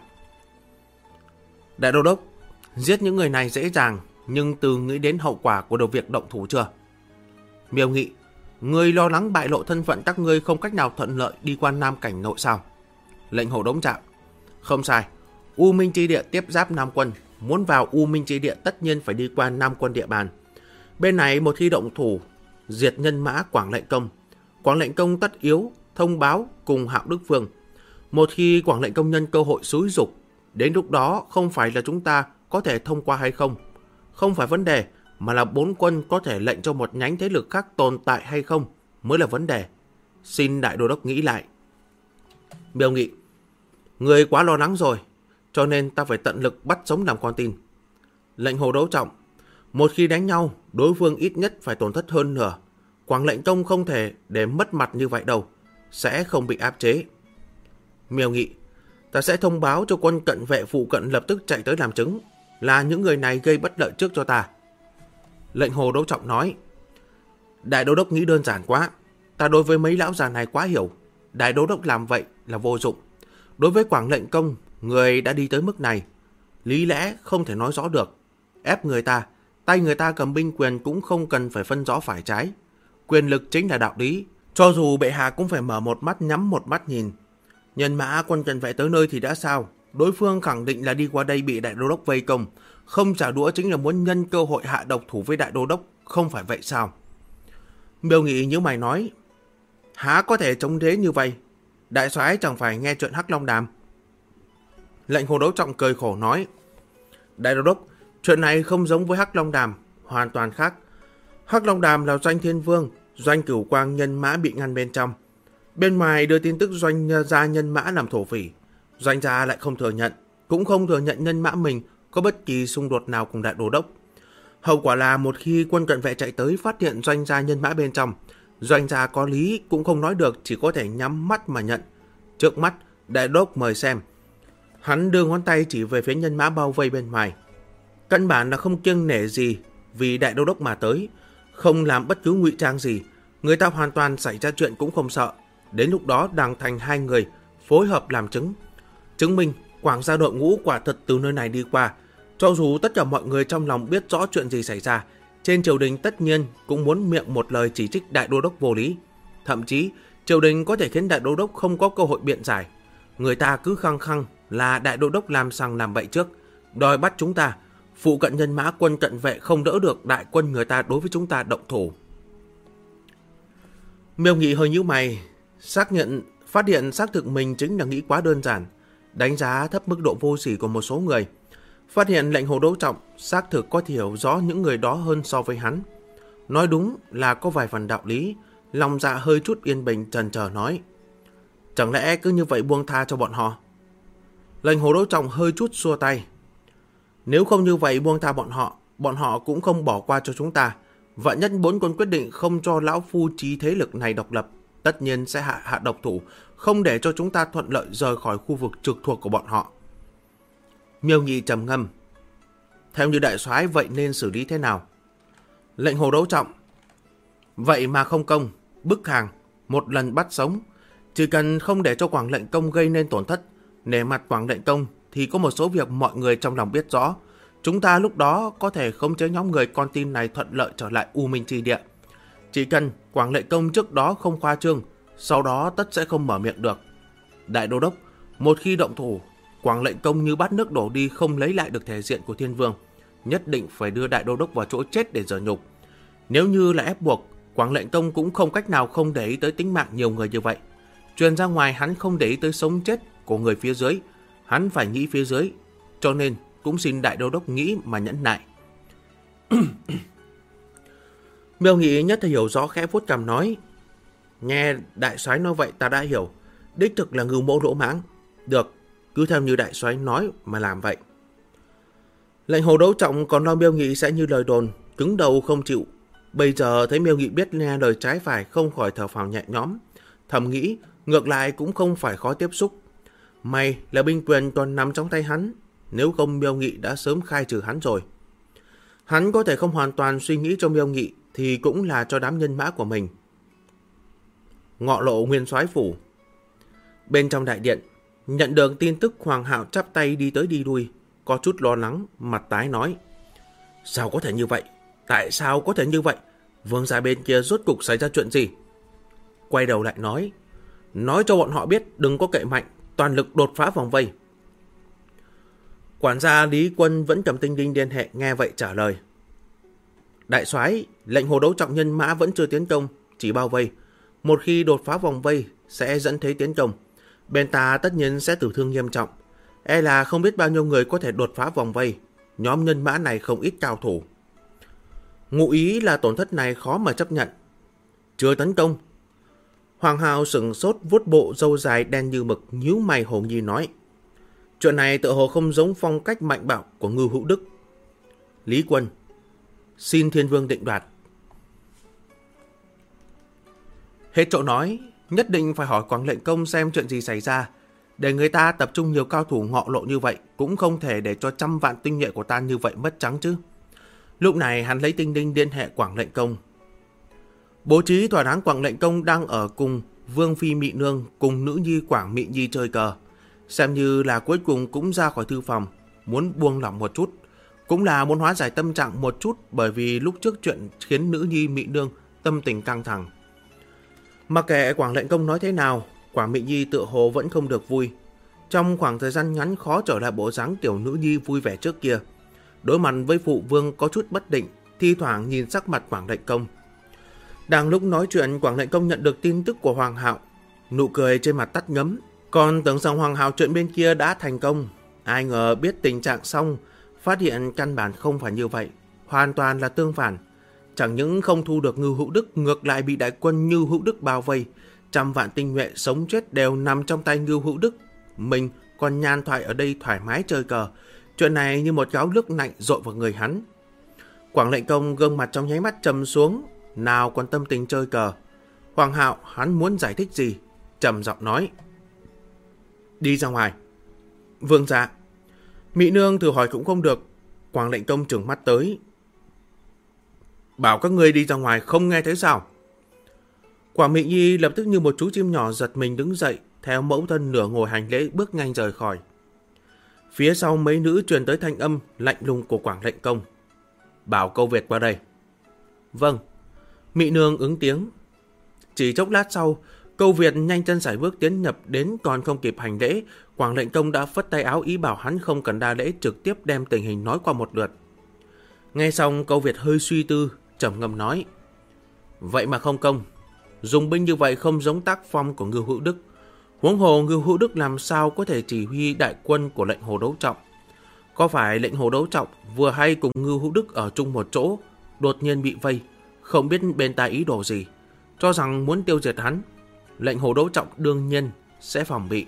đại đô đốc, giết những người này dễ dàng, nhưng từ nghĩ đến hậu quả của đầu việc động thủ chưa? Miêu Nghị: ngươi lo lắng bại lộ thân phận các ngươi không cách nào thuận lợi đi qua Nam Cảnh nội sao? Lệnh Hồ Đỗ Trọng: không sai, U Minh Chi Địa tiếp giáp Nam Quân, muốn vào U Minh Chi Địa tất nhiên phải đi qua Nam Quân địa bàn. Bên này một khi động thủ diệt nhân mã Quảng Lệnh Công tất yếu thông báo cùng Hạo Đức Vương. Một khi Quảng Lệnh Công nhân cơ hội xúi giục, đến lúc đó không phải là chúng ta có thể thông qua hay không, không phải vấn đề, mà là 4 quân có thể lệnh cho một nhánh thế lực khác tồn tại hay không mới là vấn đề. Xin đại đô đốc nghĩ lại. Miêu Nghị: người quá lo lắng rồi, cho nên ta phải tận lực bắt sống làm con tin. Lệnh Hồ Đỗ Trọng: một khi đánh nhau, đối phương ít nhất phải tổn thất hơn nửa. Quảng Lệnh Công không thể để mất mặt như vậy đâu, sẽ không bị áp chế. Miêu Nghị: ta sẽ thông báo cho quân cận vệ phụ cận lập tức chạy tới làm chứng, là những người này gây bất lợi trước cho ta. Lệnh Hồ Đỗ Trọng nói: đại đô đốc nghĩ đơn giản quá, ta đối với mấy lão già này quá hiểu, đại đô đốc làm vậy là vô dụng. Đối với Quảng Lệnh Công, người đã đi tới mức này, lý lẽ không thể nói rõ được. Ép người ta, tay người ta cầm binh quyền cũng không cần phải phân rõ phải trái. Quyền lực chính là đạo lý, cho dù bệ hạ cũng phải mở một mắt nhắm một mắt nhìn. Nhân mã quân cận vệ tới nơi thì đã sao? Đối phương khẳng định là đi qua đây bị đại đô đốc vây công, không trả đũa chính là muốn nhân cơ hội hạ độc thủ với đại đô đốc, không phải vậy sao? Miêu Nghị như mày nói: há có thể chống thế như vậy? Đại soái chẳng phải nghe chuyện Hắc Long Đàm? Lệnh Hồ Đỗ Trọng cười khổ nói: đại đô đốc, chuyện này không giống với Hắc Long Đàm, hoàn toàn khác. Hắc Long Đàm là Doanh Thiên Vương, Doanh Cửu Quang nhân mã bị ngăn bên trong. Bên ngoài đưa tin tức Doanh gia nhân mã làm thổ phỉ. Doanh gia lại không thừa nhận, cũng không thừa nhận nhân mã mình có bất kỳ xung đột nào cùng đại đô đốc. Hậu quả là một khi quân cận vệ chạy tới phát hiện Doanh gia nhân mã bên trong, Doanh gia có lý cũng không nói được, chỉ có thể nhắm mắt mà nhận. Trước mắt, đại đô đốc mời xem. Hắn đưa ngón tay chỉ về phía nhân mã bao vây bên ngoài. Căn bản là không kiêng nể gì vì đại đô đốc mà tới, không làm bất cứ ngụy trang gì. Người ta hoàn toàn xảy ra chuyện cũng không sợ. Đến lúc đó đàng thành hai người phối hợp làm chứng, chứng minh Quảng gia đội ngũ quả thật từ nơi này đi qua. Cho dù tất cả mọi người trong lòng biết rõ chuyện gì xảy ra, trên triều đình tất nhiên cũng muốn miệng một lời chỉ trích đại đô đốc vô lý. Thậm chí triều đình có thể khiến đại đô đốc không có cơ hội biện giải. Người ta cứ khăng khăng là đại đô đốc làm sằng làm bậy trước, đòi bắt chúng ta. Phụ cận nhân mã quân cận vệ không đỡ được đại quân người ta đối với chúng ta động thủ. Miêu Nghị hơi nhíu mày, phát hiện xác thực mình chính là nghĩ quá đơn giản, đánh giá thấp mức độ vô sỉ của một số người. Phát hiện lệnh Hồ Đỗ Trọng xác thực có thể hiểu rõ những người đó hơn so với hắn. Nói đúng là có vài phần đạo lý, lòng dạ hơi chút yên bình, chần chờ nói: chẳng lẽ cứ như vậy buông tha cho bọn họ? Lệnh Hồ Đỗ Trọng hơi chút xua tay: nếu không như vậy buông tha bọn họ cũng không bỏ qua cho chúng ta. Vạn nhất 4 quân quyết định không cho lão phu trí thế lực này độc lập, tất nhiên sẽ hạ độc thủ, không để cho chúng ta thuận lợi rời khỏi khu vực trực thuộc của bọn họ. Miêu Nghị trầm ngâm: theo như đại soái vậy nên xử lý thế nào? Lệnh Hồ Đỗ Trọng: vậy mà không công, bức hàng, một lần bắt sống. Chỉ cần không để cho Quảng Lệnh Công gây nên tổn thất, nể mặt Quảng Lệnh Công thì có một số việc mọi người trong lòng biết rõ. Chúng ta lúc đó có thể khống chế nhóm người con tin này thuận lợi trở lại U Minh Chi Địa. Chỉ cần Quảng Lệnh Công trước đó không khoa trương, sau đó tất sẽ không mở miệng được. Đại đô đốc, một khi động thủ, Quảng Lệnh Công như bát nước đổ đi không lấy lại được thể diện của Thiên Vương, nhất định phải đưa đại đô đốc vào chỗ chết để dở nhục. Nếu như là ép buộc, Quảng Lệnh Công cũng không cách nào không để ý tới tính mạng nhiều người như vậy. Truyền ra ngoài hắn không để ý tới sống chết của người phía dưới, hắn phải nghĩ phía dưới, cho nên cũng xin đại đô đốc nghĩ mà nhẫn nại. Miêu Nghị nhất thời hiểu rõ, khẽ vuốt cằm nói: nghe đại soái nói vậy ta đã hiểu, đích thực là ngưu mỗ lỗ mãng. Được, cứ theo như đại soái nói mà làm vậy. Lệnh Hồ Đấu Trọng còn lo Miêu Nghị sẽ như lời đồn, cứng đầu không chịu. Bây giờ thấy Miêu Nghị biết nghe lời trái phải, không khỏi thở phào nhẹ nhõm, thầm nghĩ ngược lại cũng không phải khó tiếp xúc. May là binh quyền còn nằm trong tay hắn, nếu không Miêu Nghị đã sớm khai trừ hắn rồi. Hắn có thể không hoàn toàn suy nghĩ cho Miêu Nghị, thì cũng là cho đám nhân mã của mình. Ngọ lộ Nguyên Soái phủ. Bên trong đại điện, nhận được tin tức, Hoàng Hạo chắp tay đi tới đi lui, có chút lo lắng, mặt tái nói: sao có thể như vậy? Tại sao có thể như vậy? Vương gia bên kia rốt cục xảy ra chuyện gì? Quay đầu lại nói cho bọn họ biết đừng có cậy mạnh, toàn lực đột phá vòng vây. Quản gia Lý Quân vẫn cầm tinh đinh liên hệ, nghe vậy trả lời: đại soái, lệnh Hồ Đấu Trọng nhân mã vẫn chưa tiến công, chỉ bao vây. Một khi đột phá vòng vây sẽ dẫn thế tiến công, bên ta tất nhiên sẽ tử thương nghiêm trọng. E là không biết bao nhiêu người có thể đột phá vòng vây. Nhóm nhân mã này không ít cao thủ. Ngụ ý là tổn thất này khó mà chấp nhận. Chưa tấn công. Hoàng Hào sửng sốt, vuốt bộ râu dài đen như mực, nhíu mày hồ nghi nói: chuyện này tựa hồ không giống phong cách mạnh bạo của Ngưu Hữu Đức. Lý Quân: xin Thiên Vương định đoạt. Hết chỗ nói, nhất định phải hỏi Quảng Lệnh Công xem chuyện gì xảy ra. Để người ta tập trung nhiều cao thủ ngọ lộ như vậy, cũng không thể để cho trăm vạn tinh nhuệ của ta như vậy mất trắng chứ. Lúc này hắn lấy tinh đinh liên hệ Quảng Lệnh Công. Bố trí thỏa đáng, Quảng Lệnh Công đang ở cùng Vương Phi Mị Nương cùng nữ nhi Quảng Mị Nhi chơi cờ. Xem như là cuối cùng cũng ra khỏi thư phòng, muốn buông lỏng một chút. Cũng là muốn hóa giải tâm trạng một chút, bởi vì lúc trước chuyện khiến nữ nhi Mị Nương tâm tình căng thẳng. Mặc kệ Quảng Lệnh Công nói thế nào, Quảng Mị Nhi tựa hồ vẫn không được vui. Trong khoảng thời gian ngắn khó trở lại bộ dáng tiểu nữ nhi vui vẻ trước kia. Đối mặt với phụ vương có chút bất định, thi thoảng nhìn sắc mặt Quảng Lệnh Công. Đang lúc nói chuyện, Quảng Lệnh Công nhận được tin tức của Hoàng Hạo, nụ cười trên mặt tắt ngấm. Còn tưởng rằng Hoàng Hạo chuyện bên kia đã thành công, ai ngờ biết tình trạng xong, phát hiện căn bản không phải như vậy, hoàn toàn là tương phản. Chẳng những không thu được Ngưu Hữu Đức, ngược lại bị đại quân Ngưu Hữu Đức bao vây. Trăm vạn tinh nhuệ sống chết đều nằm trong tay Ngưu Hữu Đức. Mình còn nhan thoại ở đây thoải mái chơi cờ. Chuyện này như một gáo nước lạnh dội vào người hắn. Quảng Lệnh Công gương mặt trong nháy mắt trầm xuống, nào còn tâm tình chơi cờ. Hoàng Hạo hắn muốn giải thích gì, trầm giọng nói: đi ra ngoài. Vương gia. Mị Nương thử hỏi cũng không được. Quảng Lệnh Công trừng mắt tới: bảo các ngươi đi ra ngoài không nghe thấy sao? Quảng Mị Nhi lập tức như một chú chim nhỏ giật mình đứng dậy, theo mẫu thân nửa ngồi hành lễ bước nhanh rời khỏi. Phía sau mấy nữ truyền tới thanh âm lạnh lùng của Quảng Lệnh Công: bảo Câu Việt qua đây. Vâng. Mị Nương ứng tiếng. Chỉ chốc lát sau, Câu Việt nhanh chân sải bước tiến nhập đến, còn không kịp hành lễ, Quảng Lệnh Công đã phất tay áo ý bảo hắn không cần đa lễ, trực tiếp đem tình hình nói qua một lượt. Nghe xong, Câu Việt hơi suy tư, trầm ngâm nói: vậy mà không công, dùng binh như vậy không giống tác phong của Ngưu Hữu Đức. Huống hồ Ngưu Hữu Đức làm sao có thể chỉ huy đại quân của lệnh Hồ Đấu Trọng? Có phải lệnh Hồ Đấu Trọng vừa hay cùng Ngưu Hữu Đức ở chung một chỗ, đột nhiên bị vây, không biết bên ta ý đồ gì, cho rằng muốn tiêu diệt hắn, lệnh Hồ Đấu Trọng đương nhiên sẽ phòng bị.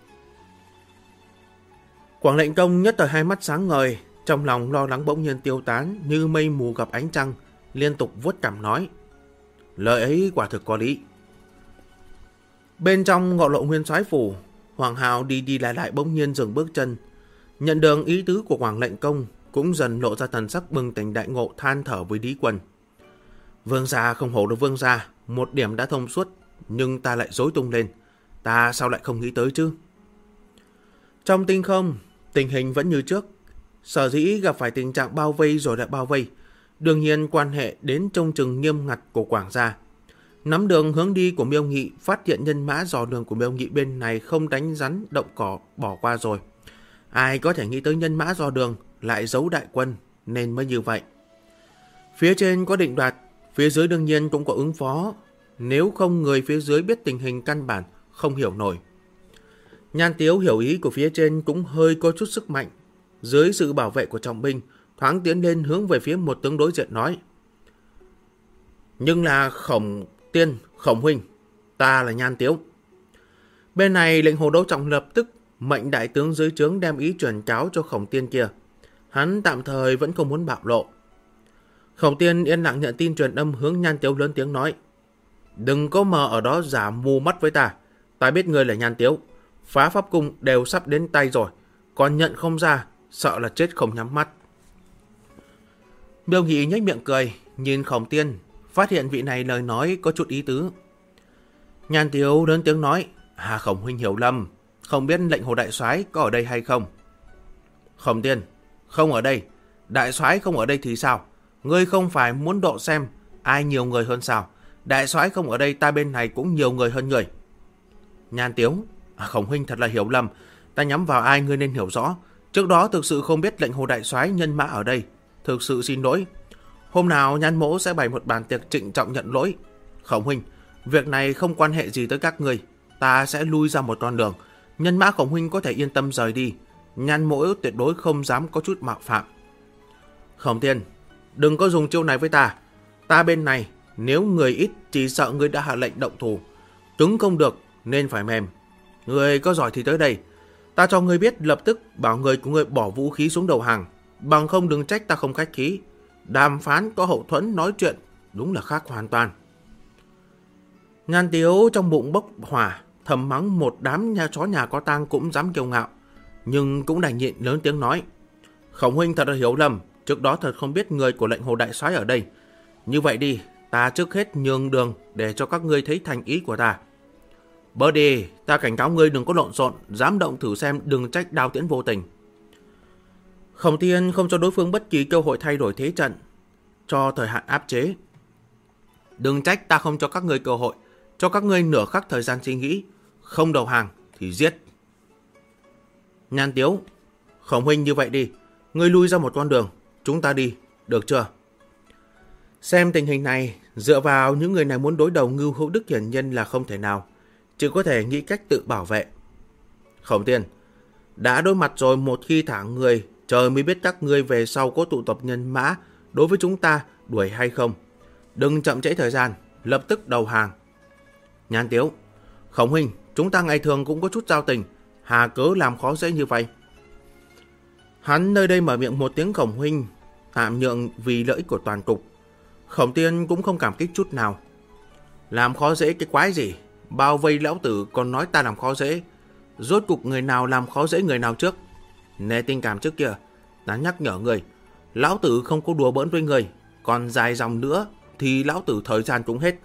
Quảng Lệnh Công nhất thời hai mắt sáng ngời, trong lòng lo lắng bỗng nhiên tiêu tán như mây mù gặp ánh trăng, liên tục vuốt cằm nói: lời ấy quả thực có lý. Bên trong Ngọ Lộ Nguyên Soái phủ, Hoàng Hạo đi lại bỗng nhiên dừng bước chân, nhận được ý tứ của Quảng Lệnh Công, cũng dần lộ ra thần sắc bừng tỉnh đại ngộ, than thở với Lý Quân: vương gia không hổ được vương gia, một điểm đã thông suốt, nhưng ta lại rối tung lên, ta sao lại không nghĩ tới chứ? Trong tinh không, tình hình vẫn như trước. Sở dĩ gặp phải tình trạng bao vây rồi lại bao vây, đương nhiên quan hệ đến trông chừng nghiêm ngặt của Quảng gia. Nắm đường hướng đi của Miêu Nghị, phát hiện nhân mã dò đường của Miêu Nghị bên này không đánh rắn động cỏ bỏ qua rồi. Ai có thể nghĩ tới nhân mã dò đường lại giấu đại quân, nên mới như vậy. Phía trên có định đoạt, phía dưới đương nhiên cũng có ứng phó. Nếu không, người phía dưới biết tình hình căn bản không hiểu nổi. Nhan Tiếu hiểu ý của phía trên cũng hơi có chút sức mạnh. Dưới sự bảo vệ của trọng binh, thoáng tiến lên hướng về phía một tướng đối diện nói: Nhưng là Khổng Tiên, Khổng huynh, ta là Nhan Tiếu. Bên này lệnh Hồ Đấu Trọng lập tức mệnh đại tướng dưới trướng đem ý truyền cáo cho Khổng Tiên kia. Hắn tạm thời vẫn không muốn bạo lộ. Khổng Tiên yên lặng nhận tin truyền âm hướng Nhan Tiếu lớn tiếng nói: Đừng có mờ ở đó giả mù mắt với ta. Ta biết ngươi là Nhan Tiếu. Phá pháp cung đều sắp đến tay rồi, còn nhận không ra, sợ là chết không nhắm mắt. Miêu Nghị nhếch miệng cười, nhìn Khổng Tiên, phát hiện vị này lời nói có chút ý tứ. Nhan Tiếu lớn tiếng nói: Khổng huynh hiểu lầm, không biết lệnh Hồ đại soái có ở đây hay không? Khổng Tiên: Không ở đây. Đại soái không ở đây thì sao? Ngươi không phải muốn độ xem ai nhiều người hơn sao? Đại soái không ở đây, ta bên này cũng nhiều người hơn người. Nhan Tiếu: Khổng huynh thật là hiểu lầm, ta nhắm vào ai ngươi nên hiểu rõ. Trước đó thực sự không biết lệnh Hồ đại soái nhân mã ở đây, thực sự xin lỗi. Hôm nào Nhan mỗ sẽ bày một bàn tiệc trịnh trọng nhận lỗi. Khổng huynh, việc này không quan hệ gì tới các ngươi, ta sẽ lui ra một con đường. Nhân mã Khổng huynh có thể yên tâm rời đi, Nhan mỗ tuyệt đối không dám có chút mạo phạm. Khổng Tiên: Đừng có dùng chiêu này với ta. Ta bên này nếu người ít chỉ sợ ngươi đã hạ lệnh động thủ, cứng không được nên phải mềm. Ngươi có giỏi thì tới đây, ta cho ngươi biết lập tức bảo người của ngươi bỏ vũ khí xuống đầu hàng, bằng không đừng trách ta không khách khí. Đàm phán có hậu thuẫn, nói chuyện đúng là khác hoàn toàn. Nhan Tiếu trong bụng bốc hỏa, thầm mắng một đám chó nhà có tang cũng dám kiêu ngạo, nhưng cũng đành nhịn lớn tiếng nói: Khổng huynh thật là hiểu lầm, trước đó thật không biết người của lệnh Hồ đại soái ở đây. Như vậy đi, ta trước hết nhường đường để cho các ngươi thấy thành ý của ta. Bớt đi, ta cảnh cáo ngươi đừng có lộn xộn, dám động thử xem đừng trách đao tiễn vô tình. Khổng Tiên không cho đối phương bất kỳ cơ hội thay đổi thế trận, cho thời hạn áp chế. Đừng trách ta không cho các ngươi cơ hội, cho các ngươi nửa khắc thời gian suy nghĩ, không đầu hàng thì giết. Nhan Tiếu: Khổng huynh như vậy đi, ngươi lui ra một con đường, chúng ta đi, được chưa? Xem tình hình này, dựa vào những người này muốn đối đầu Ngưu Hữu Đức hiển nhiên là không thể nào, chỉ có thể nghĩ cách tự bảo vệ. Khổng Tiên: Đã đối mặt rồi, một khi thả người, trời mới biết các ngươi về sau có tụ tập nhân mã đối với chúng ta đuổi hay không. Đừng chậm trễ thời gian, lập tức đầu hàng. Nhan Tiếu: Khổng huynh, chúng ta ngày thường cũng có chút giao tình, hà cớ làm khó dễ như vậy? Hắn nơi đây mở miệng một tiếng Khổng huynh, tạm nhượng vì lợi ích của toàn cục. Khổng Tiên cũng không cảm kích chút nào. Làm khó dễ cái quái gì? Bao vây lão tử còn nói ta làm khó dễ. Rốt cục người nào làm khó dễ người nào trước? Nề tình cảm trước kia, ta nhắc nhở người, lão tử không có đùa bỡn với người, còn dài dòng nữa thì lão tử thời gian cũng hết.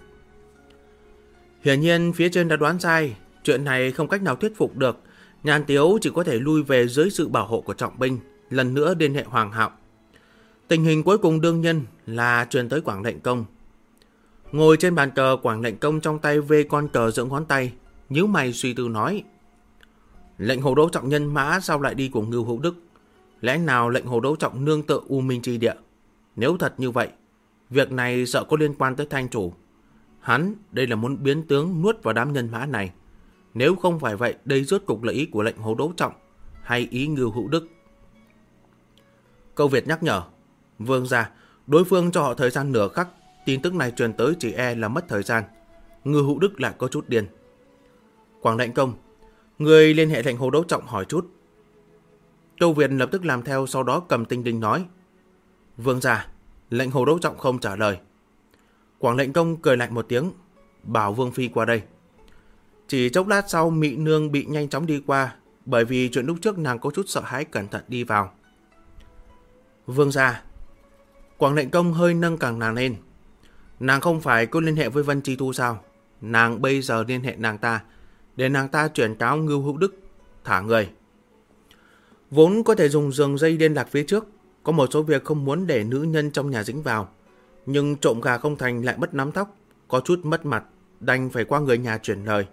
Hiển nhiên phía trên đã đoán sai, chuyện này không cách nào thuyết phục được. Nhan Tiếu chỉ có thể lui về dưới sự bảo hộ của trọng binh, lần nữa liên hệ Hoàng Hạo. Tình hình cuối cùng đương nhiên là truyền tới Quảng Lệnh Công. Ngồi trên bàn cờ, Quảng Lệnh Công trong tay vê con cờ giữa ngón tay, nhíu mày suy tư nói: Lệnh Hồ Đấu Trọng nhân mã sao lại đi cùng Ngưu Hữu Đức? Lẽ nào lệnh Hồ Đấu Trọng nương tựa U Minh Chi Địa? Nếu thật như vậy, việc này sợ có liên quan tới Thanh Chủ. Hắn đây là muốn biến tướng nuốt vào đám nhân mã này. Nếu không phải vậy, đây rốt cục là ý của lệnh Hồ Đấu Trọng hay ý Ngưu Hữu Đức? Câu Việt nhắc nhở: Vương gia, đối phương cho họ thời gian nửa khắc, tin tức này truyền tới chỉ e là mất thời gian. Ngưu Hữu Đức lại có chút điên. Quảng Lệnh Công, người liên hệ lệnh Hồ Đấu Trọng hỏi chút. Câu Việt lập tức làm theo, sau đó cầm tinh đinh nói: Vương gia, lệnh Hồ Đấu Trọng không trả lời. Quảng Lệnh Công cười lạnh một tiếng, bảo Vương Phi qua đây. Chỉ chốc lát sau, Mị Nương bị nhanh chóng đi qua, bởi vì chuyện lúc trước nàng có chút sợ hãi, cẩn thận đi vào. Vương gia. Quảng Lệnh Công hơi nâng càng nàng lên. Nàng không phải có liên hệ với Vân Chi Tu sao? Nàng bây giờ liên hệ nàng ta, để nàng ta chuyển cáo Ngưu Hữu Đức thả người. Vốn có thể dùng giường dây liên lạc phía trước, có một số việc không muốn để nữ nhân trong nhà dính vào, nhưng trộm gà không thành lại mất nắm tóc, có chút mất mặt, đành phải qua người nhà chuyển lời.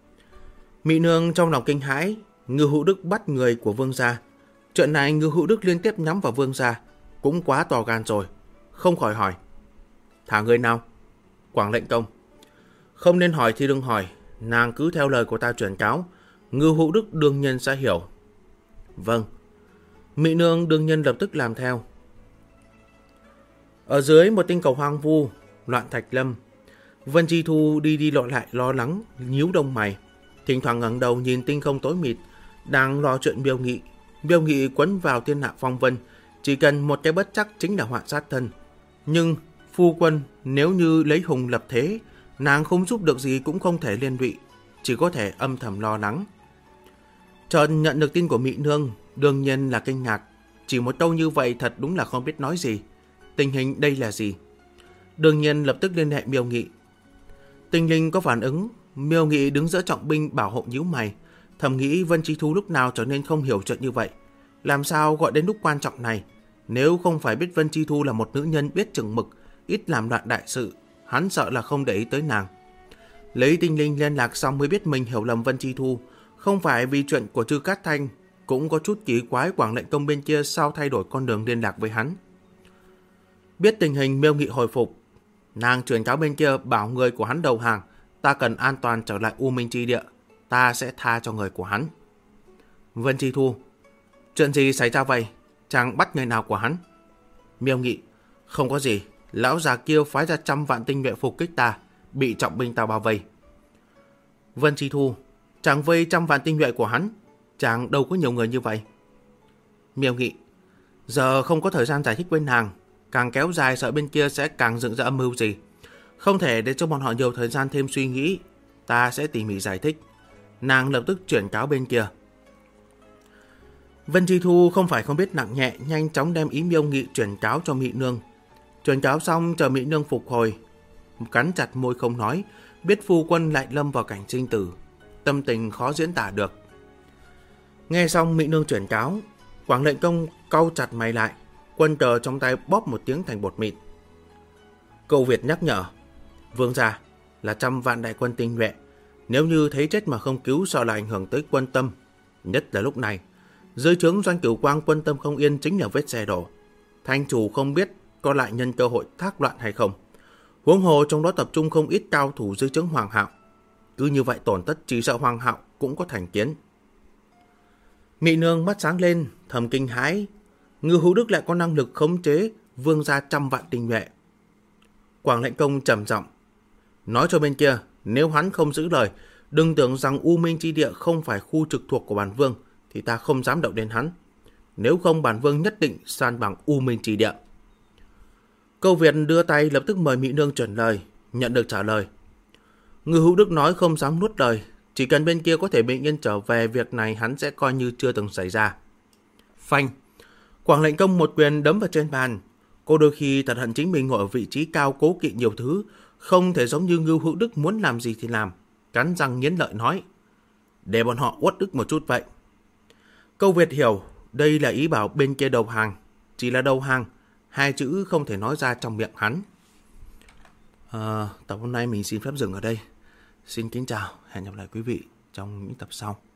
Mị Nương trong lòng kinh hãi, Ngưu Hữu Đức bắt người của Vương gia. Chuyện này Ngưu Hữu Đức liên tiếp nhắm vào Vương gia, cũng quá to gan rồi, không khỏi hỏi: Thả người nào? Quảng Lệnh Công: Không nên hỏi thì đừng hỏi, nàng cứ theo lời của ta truyền cáo, Ngưu Hữu Đức đương nhiên sẽ hiểu. Vâng. Mị Nương đương nhiên lập tức làm theo. Ở dưới một tinh cầu hoang vu, loạn thạch lâm, Vân Chi Thu đi đi lại lo lắng, nhíu đông mày. Thỉnh thoảng ngẩng đầu nhìn tinh không tối mịt, đang lo chuyện Miêu Nghị. Miêu Nghị quấn vào thiên hạ phong vân, chỉ cần một cái bất chắc chính là họa sát thân. Nhưng phu quân nếu như lấy hùng lập thế, nàng không giúp được gì cũng không thể liên lụy, chỉ có thể âm thầm lo lắng. Chợt nhận được tin của Mị Nương, đương nhiên là kinh ngạc. Chỉ một câu như vậy thật đúng là không biết nói gì. Tình hình đây là gì? Đương nhiên lập tức liên hệ Miêu Nghị. Tinh linh có phản ứng, Miêu Nghị đứng giữa trọng binh bảo hộ nhíu mày, thầm nghĩ Vân Chi Thu lúc nào trở nên không hiểu chuyện như vậy. Làm sao gọi đến lúc quan trọng này? Nếu không phải biết Vân Chi Thu là một nữ nhân biết chừng mực, ít làm loạn đại sự, hắn sợ là không để ý tới nàng. Lấy tinh linh liên lạc xong mới biết mình hiểu lầm Vân Chi Thu, không phải vì chuyện của Trư Cát Thanh, cũng có chút kỳ quái Quảng Lệnh Công bên kia sao thay đổi con đường liên lạc với hắn. Biết tình hình, Miêu Nghị hồi phục, nàng truyền cáo bên kia bảo người của hắn đầu hàng, ta cần an toàn trở lại U Minh Chi Địa, ta sẽ tha cho người của hắn. Vân Chi Thu, chuyện gì xảy ra vậy? Chàng bắt người nào của hắn? Miêu Nghị, không có gì, lão già kia phái ra 100 vạn tinh nhuệ phục kích ta, bị trọng binh ta bao vây. Vân Chi Thu, chàng vây 100 vạn tinh nhuệ của hắn, chàng đâu có nhiều người như vậy. Miêu Nghị, giờ không có thời gian giải thích với nàng, càng kéo dài sợ bên kia sẽ càng dựng ra âm mưu gì. Không thể để cho bọn họ nhiều thời gian thêm suy nghĩ, ta sẽ tỉ mỉ giải thích. Nàng lập tức chuyển cáo bên kia. Vân Chi Thu không phải không biết nặng nhẹ, nhanh chóng đem ý Miêu Nghị chuyển cáo cho Mị Nương. Chuyển cáo xong chờ Mị Nương phục hồi, cắn chặt môi không nói, biết phu quân lại lâm vào cảnh sinh tử, tâm tình khó diễn tả được. Nghe xong Mị Nương chuyển cáo, Quảng Lệnh Công cau chặt mày lại, quân cờ trong tay bóp một tiếng thành bột mịn. Câu Việt nhắc nhở, vương gia là 100 vạn đại quân tinh nhuệ, nếu như thấy chết mà không cứu sợ là ảnh hưởng tới quân tâm, nhất là lúc này. Dưới trướng Doanh Cửu Quang quân tâm không yên chính là vết xe đổ. Thanh chủ không biết có lại nhân cơ hội thác loạn hay không. Huống hồ trong đó tập trung không ít cao thủ dưới trướng Hoàng Hạo. Cứ như vậy tổn thất chỉ sợ Hoàng Hạo cũng có thành kiến. Mị Nương mắt sáng lên, thầm kinh hãi. Ngư Hữu Đức lại có năng lực khống chế vương gia 100 vạn tinh nhuệ. Quảng Lệnh Công trầm giọng nói cho bên kia, nếu hắn không giữ lời, đừng tưởng rằng U Minh Chi Địa không phải khu trực thuộc của bản vương, thì ta không dám động đến hắn. Nếu không bản vương nhất định san bằng U Minh Chi Địa. Câu Việt đưa tay lập tức mời Mị Nương chuyển lời, nhận được trả lời. Ngư Hữu Đức nói không dám nuốt lời, chỉ cần bên kia có thể bình yên trở về, việc này hắn sẽ coi như chưa từng xảy ra. Phanh! Quảng Lệnh Công một quyền đấm vào trên bàn. Cô đôi khi thật hận chính mình ngồi ở vị trí cao cố kỵ nhiều thứ, không thể giống như Ngưu Hữu Đức muốn làm gì thì làm. Cắn răng nghiến lợi nói, để bọn họ uất ức một chút vậy. Câu Việt hiểu, đây là ý bảo bên kia đầu hàng. Chỉ là đầu hàng, hai chữ không thể nói ra trong miệng hắn. Tập hôm nay mình xin phép dừng ở đây. Xin kính chào, hẹn gặp lại quý vị trong những tập sau.